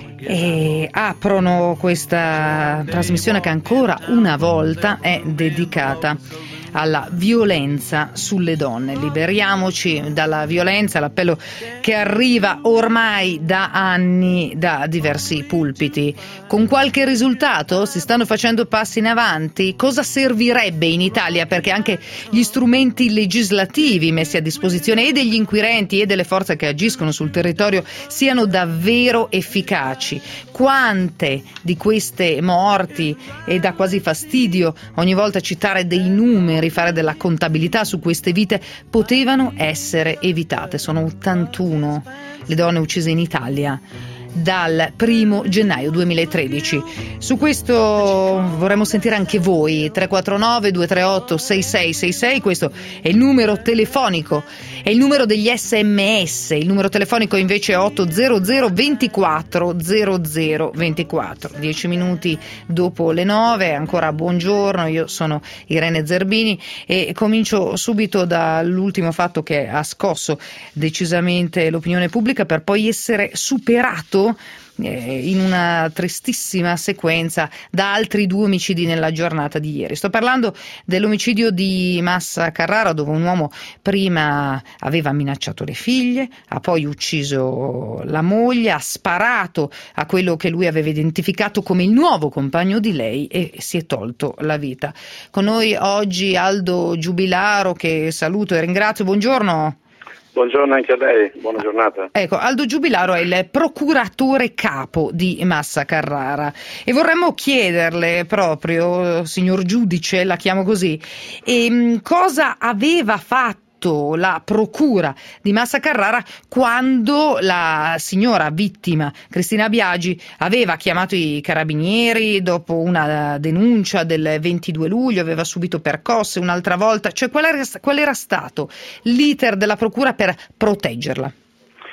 e aprono questa trasmissione che ancora una volta è dedicata alla violenza sulle donne. Liberiamoci dalla violenza, l'appello che arriva ormai da anni da diversi pulpiti. Con qualche risultato? Si stanno facendo passi in avanti? Cosa servirebbe in Italia perché anche gli strumenti legislativi messi a disposizione e degli inquirenti e delle forze che agiscono sul territorio siano davvero efficaci? Quante di queste morti, e dà quasi fastidio ogni volta citare dei numeri, rifare della contabilità su queste vite, potevano essere evitate? Sono ottantuno le donne uccise in Italia dal primo gennaio duemilatredici. Su questo vorremmo sentire anche voi. Tre quattro nove due tre otto sei sei sei sei, questo è il numero telefonico, è il numero degli sms, il numero telefonico invece è otto zero zero ventiquattro zero zero ventiquattro. Dieci minuti dopo le nove, ancora buongiorno, io sono Irene Zerbini e comincio subito dall'ultimo fatto che ha scosso decisamente l'opinione pubblica per poi essere superato in una tristissima sequenza da altri due omicidi nella giornata di ieri. Sto parlando dell'omicidio di Massa Carrara, dove un uomo prima aveva minacciato le figlie, ha poi ucciso la moglie, ha sparato a quello che lui aveva identificato come il nuovo compagno di lei e si è tolto la vita. Con noi oggi Aldo Giubilaro, che saluto e ringrazio. Buongiorno. Buongiorno anche a lei, buona giornata. Ecco, Aldo Giubilaro è il procuratore capo di Massa Carrara e vorremmo chiederle proprio, signor giudice, la chiamo così, ehm, cosa aveva fatto la procura di Massa Carrara quando la signora vittima Cristina Biagi aveva chiamato i carabinieri dopo una denuncia del ventidue luglio, aveva subito percosse un'altra volta, cioè qual era, qual era stato l'iter della procura per proteggerla?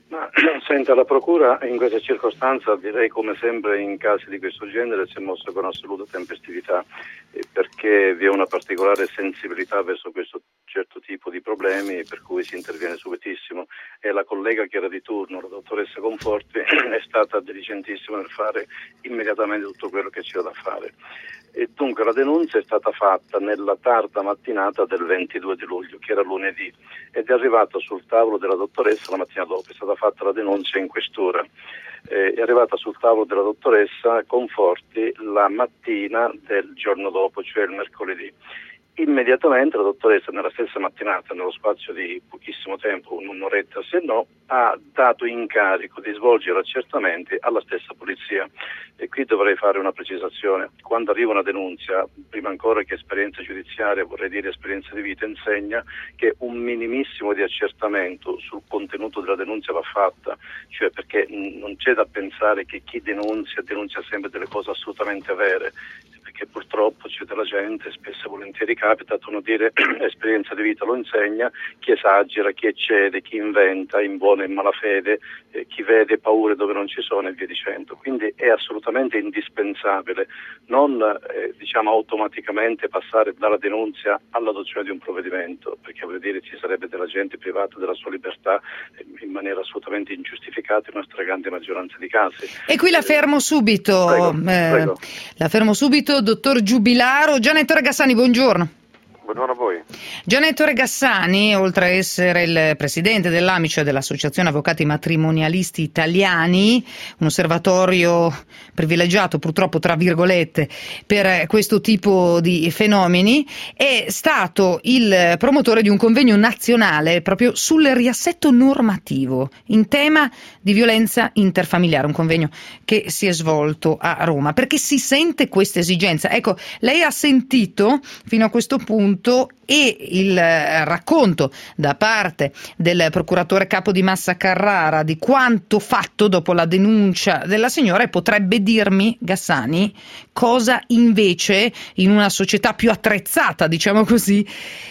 Ma, senta, la Procura in questa circostanza, direi come sempre in casi di questo genere, si è mossa con assoluta tempestività, eh, perché vi è una particolare sensibilità verso questo certo tipo di problemi, per cui si interviene subitissimo, e la collega che era di turno, la dottoressa Conforti, è stata diligentissima nel fare immediatamente tutto quello che c'era da fare. E dunque la denuncia è stata fatta nella tarda mattinata del ventidue di luglio, che era lunedì, ed è arrivata sul tavolo della dottoressa la mattina dopo. È stata fatta la denuncia in questura, eh, è arrivata sul tavolo della dottoressa Conforti la mattina del giorno dopo, cioè il mercoledì. Immediatamente la dottoressa, nella stessa mattinata, nello spazio di pochissimo tempo, un'oretta se no, ha dato incarico di svolgere accertamenti alla stessa polizia. E qui dovrei fare una precisazione: quando arriva una denuncia, prima ancora che esperienza giudiziaria, vorrei dire esperienza di vita, insegna che un minimissimo di accertamento sul contenuto della denuncia va fatta, cioè perché non c'è da pensare che chi denunzia denuncia sempre delle cose assolutamente vere, perché purtroppo c'è della gente, spesso e volentieri capita, non dire esperienza di vita lo insegna, chi esagera, chi eccede, chi inventa in buona e in malafede, eh, chi vede paure dove non ci sono e via dicendo. Quindi è assolutamente indispensabile non eh, diciamo automaticamente passare dalla denunzia all'adozione di un provvedimento, perché vuol dire ci sarebbe della gente privata della sua libertà eh, in maniera assolutamente ingiustificata in una stragrande maggioranza di casi. E qui la fermo subito, prego, eh, prego. la fermo subito, dottor Giubilaro. Gianettore Gassani, buongiorno. Buongiorno a voi. Gianettore Gassani, oltre a essere il presidente dell'Amice, dell'Associazione Avvocati Matrimonialisti Italiani, un osservatorio privilegiato purtroppo tra virgolette per questo tipo di fenomeni, è stato il promotore di un convegno nazionale proprio sul riassetto normativo in tema di violenza interfamiliare, un convegno che si è svolto a Roma, perché si sente questa esigenza. Ecco, lei ha sentito fino a questo punto e il racconto da parte del procuratore capo di Massa Carrara di quanto fatto dopo la denuncia della signora, e potrebbe dirmi, Gassani, cosa invece in una società più attrezzata, diciamo così,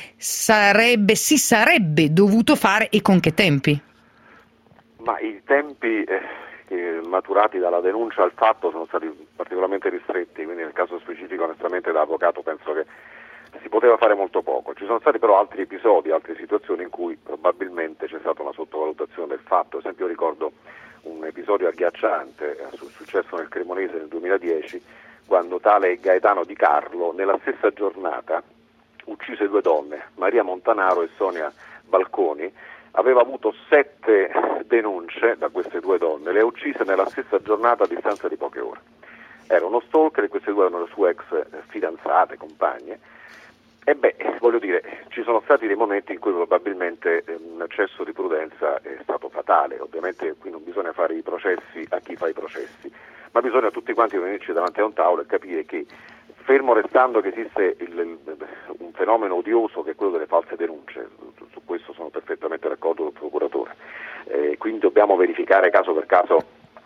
sarebbe si sarebbe dovuto fare e con che tempi? Ma i tempi eh, maturati dalla denuncia al fatto sono stati particolarmente ristretti, quindi nel caso specifico onestamente da avvocato penso che si poteva fare molto poco. Ci sono stati però altri episodi, altre situazioni in cui probabilmente c'è stata una sottovalutazione del fatto. Ad esempio ricordo un episodio agghiacciante eh, successo nel Cremonese nel duemiladieci, quando tale Gaetano Di Carlo nella stessa giornata uccise due donne, Maria Montanaro e Sonia Balconi. Aveva avuto sette denunce da queste due donne, le ha uccise nella stessa giornata a distanza di poche ore. Era uno stalker e queste due erano le sue ex fidanzate, compagne. E beh, voglio dire, ci sono stati dei momenti in cui probabilmente eh, un eccesso di prudenza è stato fatale. Ovviamente qui non bisogna fare i processi a chi fa i processi, ma bisogna tutti quanti venirci davanti a un tavolo e capire che, fermo restando che esiste il, il, un fenomeno odioso che è quello delle false denunce, su, su questo sono perfettamente d'accordo col procuratore, eh, quindi dobbiamo verificare caso per caso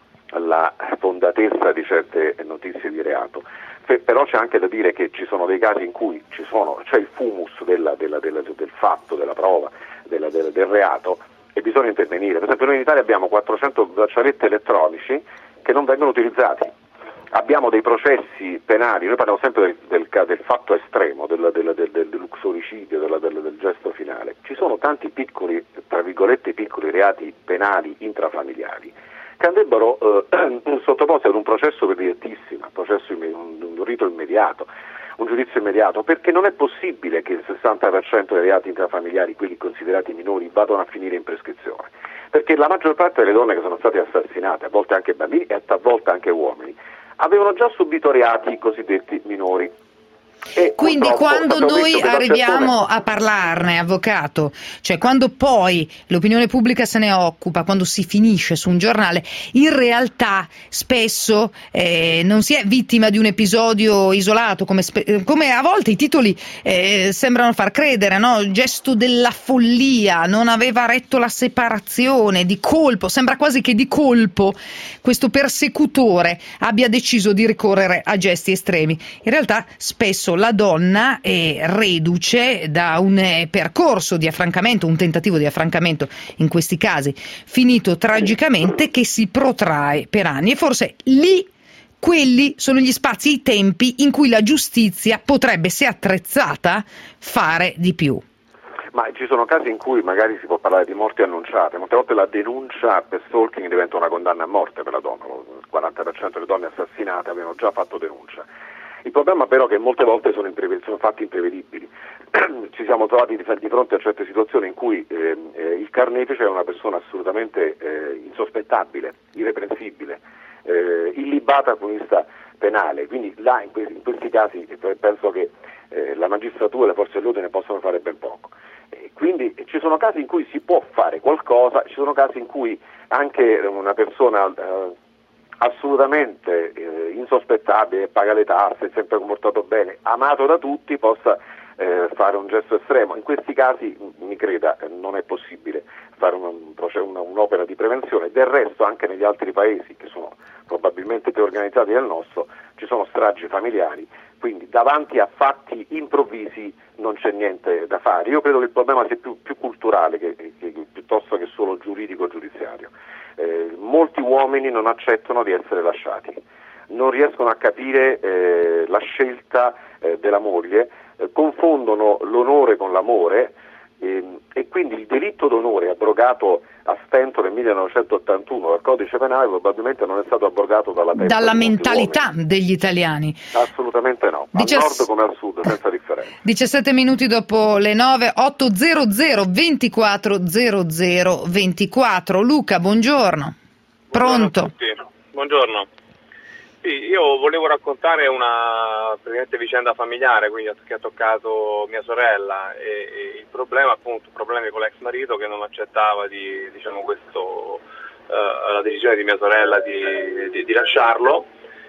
la fondatezza di certe notizie di reato. Però c'è anche da dire che ci sono dei casi in cui ci sono, c'è il fumus della, della, della, del fatto, della prova, della, del, del reato, e bisogna intervenire. Per esempio noi in Italia abbiamo quattrocento braccialetti elettronici che non vengono utilizzati. Abbiamo dei processi penali, noi parliamo sempre del, del, del fatto estremo, del, del, del, del luxoricidio, del, del, del gesto finale. Ci sono tanti piccoli, tra virgolette piccoli reati penali intrafamiliari che andrebbero eh, sottoposti ad un processo direttissimo, un, processo, un, un rito immediato, un giudizio immediato, perché non è possibile che il sessanta per cento dei reati intrafamiliari, quelli considerati minori, vadano a finire in prescrizione, perché la maggior parte delle donne che sono state assassinate, a volte anche bambini e a volte anche uomini, avevano già subito reati cosiddetti minori. E quindi quando noi arriviamo a parlarne, avvocato, cioè quando poi l'opinione pubblica se ne occupa, quando si finisce su un giornale, in realtà spesso eh, non si è vittima di un episodio isolato, come, spe- come a volte i titoli eh, sembrano far credere, no? Gesto della follia, non aveva retto la separazione, di colpo, sembra quasi che di colpo questo persecutore abbia deciso di ricorrere a gesti estremi. In realtà spesso la la donna è reduce da un eh, percorso di affrancamento, un tentativo di affrancamento in questi casi, finito tragicamente, che si protrae per anni, e forse lì quelli sono gli spazi e i tempi in cui la giustizia potrebbe, se attrezzata, fare di più. Ma ci sono casi in cui magari si può parlare di morti annunciate, molte volte la denuncia per stalking diventa una condanna a morte per la donna, il quaranta per cento delle donne assassinate avevano già fatto denuncia. Il problema però è che molte volte sono, imprevedibili, sono fatti imprevedibili. Ci siamo trovati di, di fronte a certe situazioni in cui eh, eh, il carnefice è una persona assolutamente eh, insospettabile, irreprensibile, eh, illibata con vista penale, quindi là in, que- in questi casi penso che eh, la magistratura e le forze dell'ordine possono fare ben poco. Quindi ci sono casi in cui si può fare qualcosa, ci sono casi in cui anche una persona eh, assolutamente eh, insospettabile, paga le tasse, è sempre comportato bene, amato da tutti, possa eh, fare un gesto estremo. In questi casi, mi creda, non è possibile fare un, un, un'opera di prevenzione. Del resto anche negli altri paesi, che sono probabilmente più organizzati del nostro, ci sono stragi familiari, quindi davanti a fatti improvvisi non c'è niente da fare. Io credo che il problema sia più, più culturale che, che, che, piuttosto che solo giuridico-giudiziario. Eh, molti uomini non accettano di essere lasciati, non riescono a capire eh, la scelta eh, della moglie, eh, confondono l'onore con l'amore, eh, e quindi il delitto d'onore abrogato a stento nel millenovecentottantuno dal codice penale probabilmente non è stato abrogato dalla testa dalla mentalità degli italiani. Assolutamente no, Dice... al nord come al sud, senza differenza. diciassette minuti dopo le nove, ottocento ventiquattro zero zero ventiquattro. Luca, buongiorno. Pronto? Buongiorno. Buongiorno. Sì, io volevo raccontare una praticamente vicenda familiare, quindi che ha toccato mia sorella, e, e il problema, appunto, problemi con l'ex marito che non accettava di, diciamo, questo, uh, la decisione di mia sorella di, di, di lasciarlo,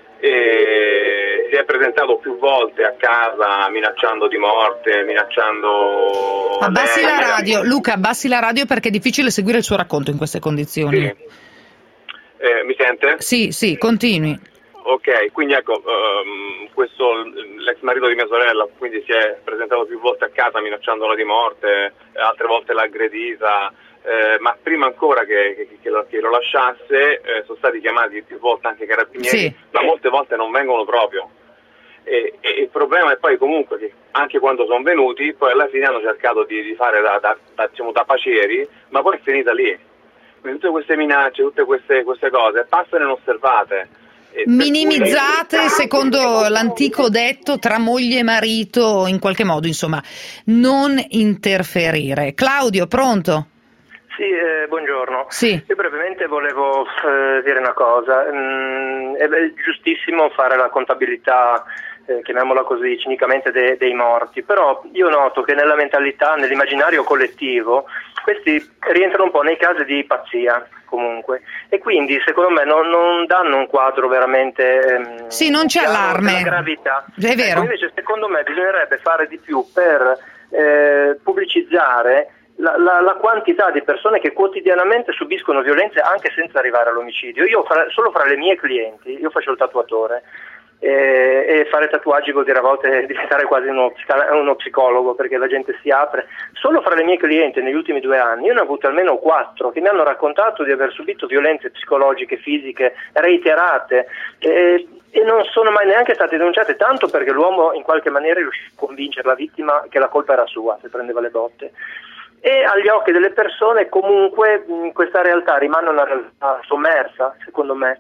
e si è presentato più volte a casa minacciando di morte, minacciando... Abbassi lei, la radio, Luca, abbassi la radio perché è difficile seguire il suo racconto in queste condizioni. Sì. Eh, mi sente? Sì, sì, continui. Ok, quindi ecco, um, questo, l'ex marito di mia sorella quindi si è presentato più volte a casa minacciandola di morte, altre volte l'ha aggredita, eh, ma prima ancora che, che, che, lo, che lo lasciasse eh, sono stati chiamati più volte anche i carabinieri, sì, ma molte volte non vengono proprio. E, e il problema è poi comunque che anche quando sono venuti, poi alla fine hanno cercato di, di fare da, da, da, diciamo, da paceri, ma poi è finita lì. Quindi tutte queste minacce, tutte queste, queste cose passano inosservate. Minimizzate secondo l'antico detto tra moglie e marito, in qualche modo, insomma, non interferire. Claudio, pronto? Sì, eh, buongiorno. Sì. Io brevemente volevo eh, dire una cosa. Mm, è giustissimo fare la contabilità, eh, chiamiamola così cinicamente, de- dei morti, però io noto che nella mentalità, nell'immaginario collettivo, questi rientrano un po' nei casi di pazzia comunque, e quindi secondo me non, non danno un quadro veramente ehm, sì, non c'è allarme, della gravità. È vero. Ecco, invece secondo me bisognerebbe fare di più per eh, pubblicizzare La, la, la quantità di persone che quotidianamente subiscono violenze anche senza arrivare all'omicidio. Io fra, solo fra le mie clienti, io faccio il tatuatore, e, e fare tatuaggi vuol dire a volte diventare quasi uno, uno psicologo, perché la gente si apre. Solo fra le mie clienti negli ultimi due anni io ne ho avuto almeno quattro che mi hanno raccontato di aver subito violenze psicologiche, fisiche, reiterate, e, e non sono mai neanche state denunciate, tanto perché l'uomo in qualche maniera è riuscito a convincere la vittima che la colpa era sua se prendeva le botte. E agli occhi delle persone comunque mh, questa realtà rimane una realtà sommersa, secondo me,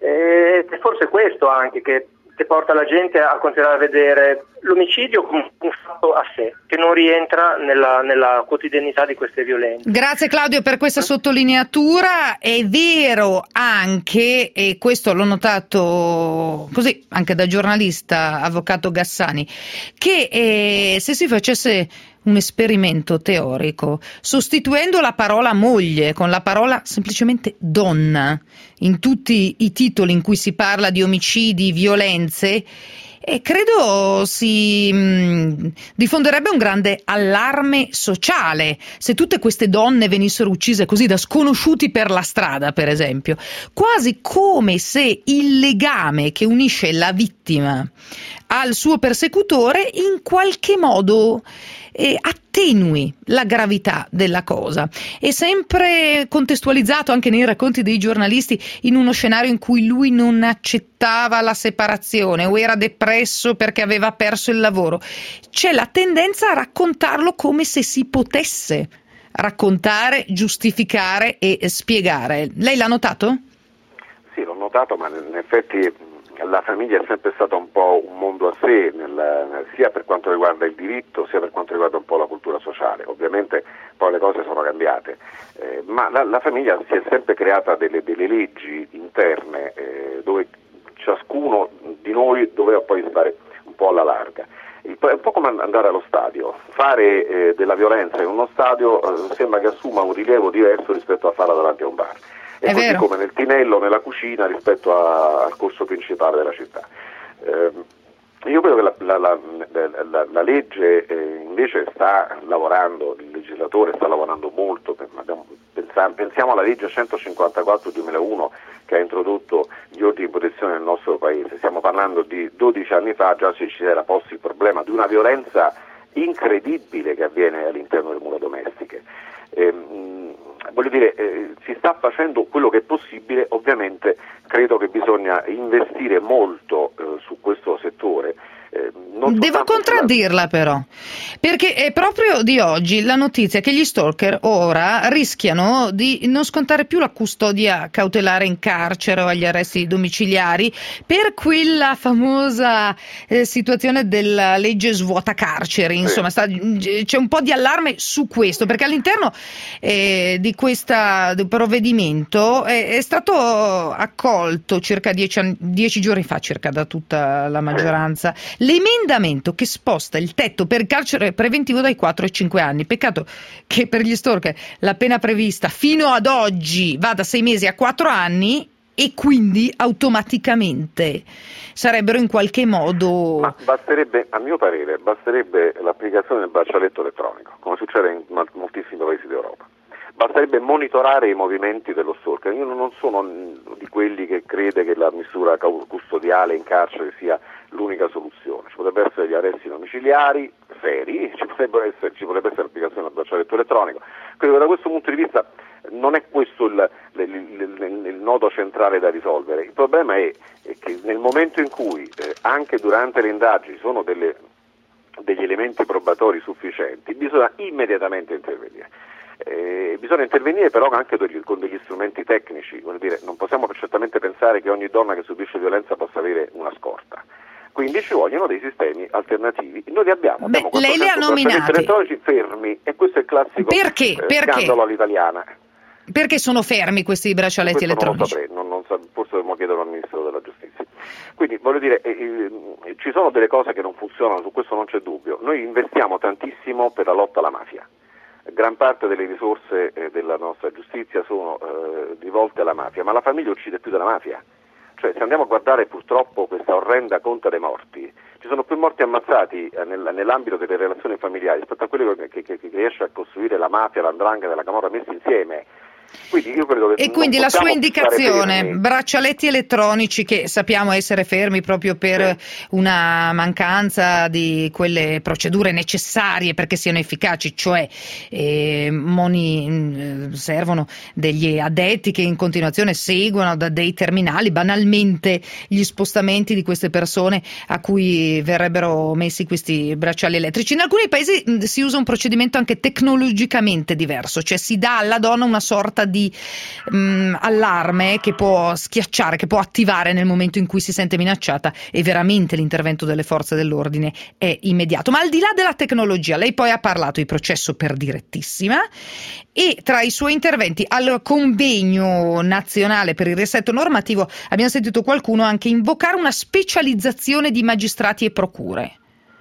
e forse è questo anche che, che porta la gente a continuare a vedere l'omicidio come un fatto a sé, che non rientra nella, nella quotidianità di queste violenze. Grazie Claudio per questa sottolineatura. È vero anche, e questo l'ho notato così anche da giornalista, avvocato Gassani, che eh, se si facesse un esperimento teorico, sostituendo la parola moglie con la parola semplicemente donna in tutti i titoli in cui si parla di omicidi, violenze, E credo si mh, diffonderebbe un grande allarme sociale se tutte queste donne venissero uccise così da sconosciuti per la strada, per esempio, quasi come se il legame che unisce la vittima al suo persecutore in qualche modo eh, attenui la gravità della cosa. È sempre contestualizzato anche nei racconti dei giornalisti in uno scenario in cui lui non accettava la separazione o era depresso perché aveva perso il lavoro. C'è la tendenza a raccontarlo come se si potesse raccontare, giustificare e spiegare. Lei l'ha notato? Sì, l'ho notato, ma in effetti la famiglia è sempre stata un po' un mondo a sé, nel, sia per quanto riguarda il diritto, sia per quanto riguarda un po' la cultura sociale. Ovviamente poi le cose sono cambiate, eh, ma la, la famiglia si è sempre creata delle, delle leggi interne eh, dove ciascuno di noi doveva poi stare un po' alla larga. Il, è un po' come andare allo stadio, fare eh, della violenza in uno stadio eh, sembra che assuma un rilievo diverso rispetto a farla davanti a un bar. E così come nel tinello, nella cucina rispetto a, al corso principale della città. Eh, io credo che la, la, la, la, la legge eh, invece sta lavorando, il legislatore sta lavorando molto, per, abbiamo, pensiamo, pensiamo alla legge centocinquantaquattro duemilauno che ha introdotto gli ordini di protezione nel nostro paese. Stiamo parlando di dodici anni fa, già si ci era posto il problema di una violenza incredibile che avviene all'interno delle mura domestiche. Eh, voglio dire, eh, si sta facendo quello che è possibile, ovviamente credo che bisogna investire molto eh, su questo settore. Eh, non Devo contraddirla però, perché è proprio di oggi la notizia che gli stalker ora rischiano di non scontare più la custodia cautelare in carcere o agli arresti domiciliari per quella famosa eh, situazione della legge svuota carceri. Insomma, sta, c'è un po' di allarme su questo, perché all'interno eh, di questo provvedimento è, è stato accolto circa dieci, anni, dieci giorni fa circa da tutta la maggioranza l'emendamento che sposta il tetto per il carcere preventivo dai quattro ai cinque anni. Peccato che per gli stalker la pena prevista fino ad oggi va da sei mesi a quattro anni e quindi automaticamente sarebbero in qualche modo... Ma basterebbe, a mio parere, basterebbe l'applicazione del braccialetto elettronico, come succede in moltissimi paesi d'Europa. Basterebbe monitorare i movimenti dello stalker. Io non sono di quelli che crede che la misura custodiale in carcere sia l'unica soluzione. Ci potrebbero essere gli arresti domiciliari seri, ci potrebbe essere, ci potrebbe essere l'applicazione del braccialetto elettronico. Credo che da questo punto di vista non è questo il, il, il, il nodo centrale da risolvere. Il problema è, è che nel momento in cui eh, anche durante le indagini sono delle, degli elementi probatori sufficienti, bisogna immediatamente intervenire. Eh, bisogna intervenire però anche con degli strumenti tecnici, vuol dire, non possiamo certamente pensare che ogni donna che subisce violenza possa avere una scorta. Quindi ci vogliono dei sistemi alternativi. Noi li abbiamo, Beh, abbiamo lei li ha nominati elettronici fermi e questo è il classico Perché? Eh, Perché? scandalo all'italiana. Perché sono fermi questi braccialetti Questo elettronici? Non lo saprei, non, non sa, forse dobbiamo chiederlo al Ministro della Giustizia. Quindi voglio dire, eh, eh, ci sono delle cose che non funzionano, su questo non c'è dubbio. Noi investiamo tantissimo per la lotta alla mafia. Gran parte delle risorse eh, della nostra giustizia sono eh, rivolte alla mafia, ma la famiglia uccide più della mafia. Cioè, se andiamo a guardare purtroppo questa orrenda conta dei morti, ci sono più morti ammazzati eh, nel, nell'ambito delle relazioni familiari rispetto a quelli che, che, che riesce a costruire la mafia, l'andrangheta e la camorra messi insieme. Quindi io credo che e quindi la sua indicazione, fermi. braccialetti elettronici che sappiamo essere fermi proprio per sì. una mancanza di quelle procedure necessarie perché siano efficaci, cioè eh, moni, eh, servono degli addetti che in continuazione seguono da dei terminali banalmente gli spostamenti di queste persone a cui verrebbero messi questi bracciali elettrici. In alcuni paesi mh, si usa un procedimento anche tecnologicamente diverso, cioè si dà alla donna una sorta di mh, allarme che può schiacciare, che può attivare nel momento in cui si sente minacciata e veramente l'intervento delle forze dell'ordine è immediato. Ma al di là della tecnologia, lei poi ha parlato di processo per direttissima e tra i suoi interventi al convegno nazionale per il riassetto normativo abbiamo sentito qualcuno anche invocare una specializzazione di magistrati e procure.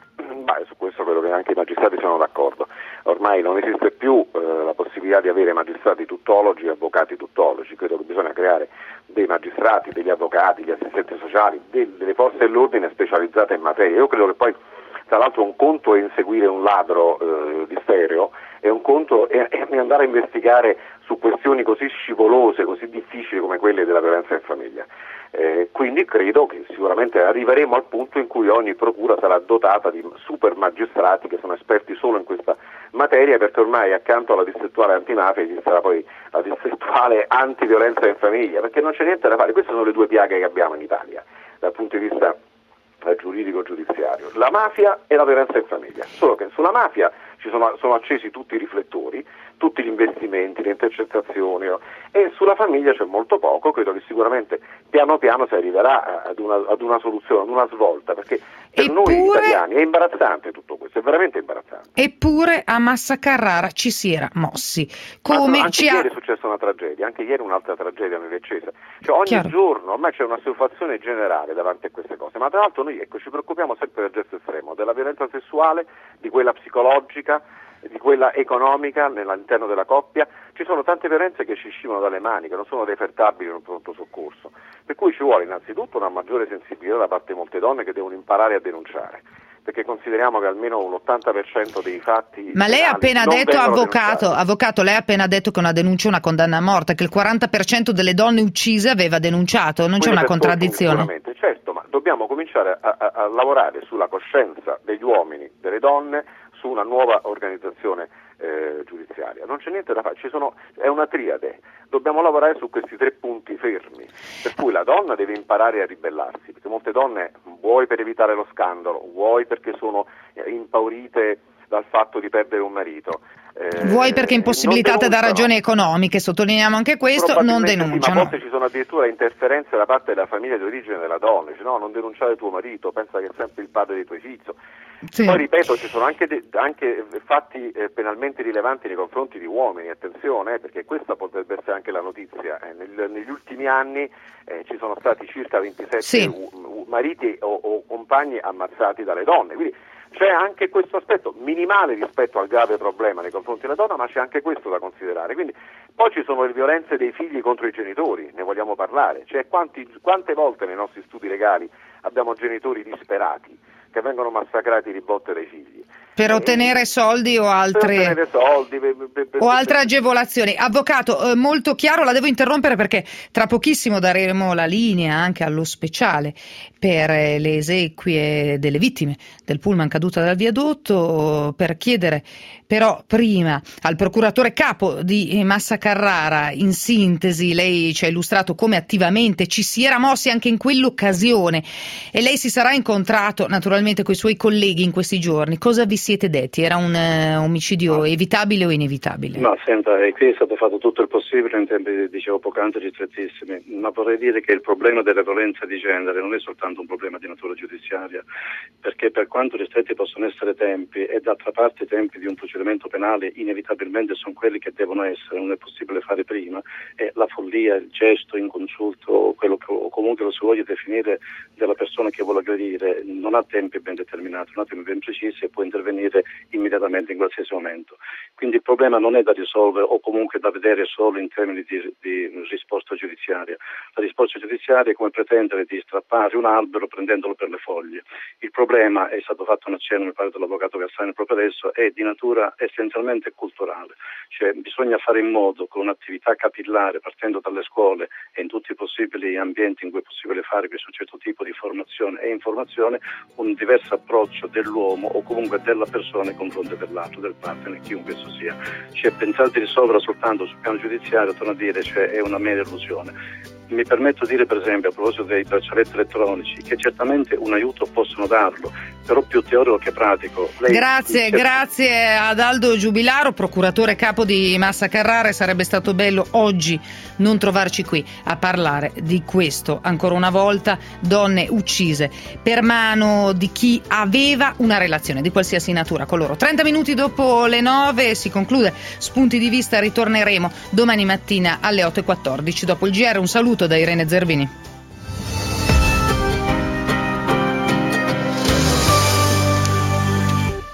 Beh, su questo credo che anche i magistrati siano d'accordo. Ormai non esiste più eh, la possibilità di avere magistrati tuttologi e avvocati tuttologi, credo che bisogna creare dei magistrati, degli avvocati, degli assistenti sociali, de- delle forze dell'ordine specializzate in materia. Io credo che poi, tra l'altro, un conto è inseguire un ladro eh, di stereo e un conto è, è andare a investigare su questioni così scivolose, così difficili come quelle della violenza in famiglia. Eh, quindi credo che sicuramente arriveremo al punto in cui ogni procura sarà dotata di super magistrati che sono esperti solo in questa materia, perché ormai accanto alla distrettuale antimafia esisterà poi la distrettuale antiviolenza in famiglia, perché non c'è niente da fare. Queste sono le due piaghe che abbiamo in Italia dal punto di vista eh, giuridico giudiziario, la mafia e la violenza in famiglia, solo che sulla mafia ci sono, sono accesi tutti i riflettori, tutti gli investimenti, le intercettazioni, no? E sulla famiglia c'è molto poco. Credo che sicuramente piano piano si arriverà ad una, ad una soluzione, ad una svolta, perché per Eppure... noi italiani è imbarazzante tutto questo, è veramente imbarazzante. Eppure a Massa Carrara ci si era mossi. Come Ma anche ci ieri ha... è successa una tragedia, anche ieri un'altra tragedia nel Leccese. Cioè ogni Chiaro. giorno ormai c'è una stufazione generale davanti a queste cose, ma tra l'altro noi ecco, ci preoccupiamo sempre del gesto estremo, della violenza sessuale, di quella psicologica, di quella economica all'interno della coppia. Ci sono tante violenze che ci scivolano dalle mani, che non sono defettabili in un pronto soccorso, per cui ci vuole innanzitutto una maggiore sensibilità da parte di molte donne che devono imparare a denunciare, perché consideriamo che almeno un ottanta per cento dei fatti Ma lei ha appena non detto, vengono avvocato, denunciati. avvocato, lei ha appena detto che una denuncia è una condanna a morte, che il quaranta per cento delle donne uccise aveva denunciato, non c'è Quelle una per contraddizione? Sicuramente, certo, ma dobbiamo cominciare a, a, a lavorare sulla coscienza degli uomini, delle donne, su una nuova organizzazione eh, giudiziaria. Non c'è niente da fare, ci sono, è una triade, dobbiamo lavorare su questi tre punti fermi, per cui la donna deve imparare a ribellarsi, perché molte donne, vuoi per evitare lo scandalo, vuoi perché sono eh, impaurite dal fatto di perdere un marito, eh, Vuoi perché impossibilitate da ragioni economiche, sottolineiamo anche questo, non denunciano. Sì, ma a volte ci sono addirittura interferenze da parte della famiglia di origine della donna, dice no, non denunciare tuo marito, pensa che è sempre il padre dei tuoi figli. Sì. Poi ripeto, ci sono anche, de- anche fatti eh, penalmente rilevanti nei confronti di uomini, attenzione, eh, perché questa potrebbe essere anche la notizia. Eh, nel, negli ultimi anni eh, ci sono stati circa ventisette sì. u- u- mariti o, o compagni ammazzati dalle donne, quindi c'è anche questo aspetto minimale rispetto al grave problema nei confronti della donna, ma c'è anche questo da considerare. Quindi, poi ci sono le violenze dei figli contro i genitori, ne vogliamo parlare, cioè quanti, quante volte nei nostri studi legali abbiamo genitori disperati che vengono massacrati di botte dai figli. Per ottenere soldi o altre, per ottenere soldi, per, per, per, o altre agevolazioni. Avvocato, eh, molto chiaro, la devo interrompere perché tra pochissimo daremo la linea anche allo speciale per eh, le esequie delle vittime del pullman caduta dal viadotto, per chiedere però prima al procuratore capo di Massa Carrara, in sintesi, lei ci ha illustrato come attivamente ci si era mossi anche in quell'occasione e lei si sarà incontrato naturalmente con i suoi colleghi in questi giorni. Cosa vi siete detti? Era un uh, omicidio no. evitabile o inevitabile? No, senta, e qui è stato fatto tutto il possibile in tempi, dicevo poc'anzi, ristrettissimi, ma vorrei dire che il problema della violenza di genere non è soltanto un problema di natura giudiziaria, perché per quanto ristretti possono essere tempi, e d'altra parte i tempi di un procedimento penale inevitabilmente sono quelli che devono essere, non è possibile fare prima, e la follia, il gesto inconsulto, quello che, o comunque lo si voglia definire della persona che vuole aggredire, non ha tempi ben determinati, non ha tempi ben precisi e può intervenire immediatamente in qualsiasi momento. Quindi il problema non è da risolvere o comunque da vedere solo in termini di, di risposta giudiziaria. La risposta giudiziaria è come pretendere di strappare un albero prendendolo per le foglie. Il problema, è stato fatto un accenno mi pare dall'avvocato Cassani proprio adesso, è di natura essenzialmente culturale, cioè bisogna fare in modo con un'attività capillare partendo dalle scuole e in tutti i possibili ambienti in cui è possibile fare questo certo tipo di formazione e informazione, un diverso approccio dell'uomo o comunque della persona nei confronti dell'altro, del partner, chiunque esso sia. Cioè pensare di risolverla soltanto sul piano giudiziario, torno a dire, cioè è una mera illusione. Mi permetto di dire per esempio a proposito dei braccialetti elettronici che certamente un aiuto possono darlo, però più teorico che pratico. Lei grazie, dice... grazie ad Aldo Giubilaro, procuratore capo di Massa Carrara. Sarebbe stato bello oggi non trovarci qui a parlare di questo, ancora una volta, donne uccise per mano di chi aveva una relazione di qualsiasi natura con loro. trenta minuti dopo le nove si conclude Spunti di Vista, ritorneremo domani mattina alle otto e quattordici dopo il G R. Un saluto da Irene Zervini.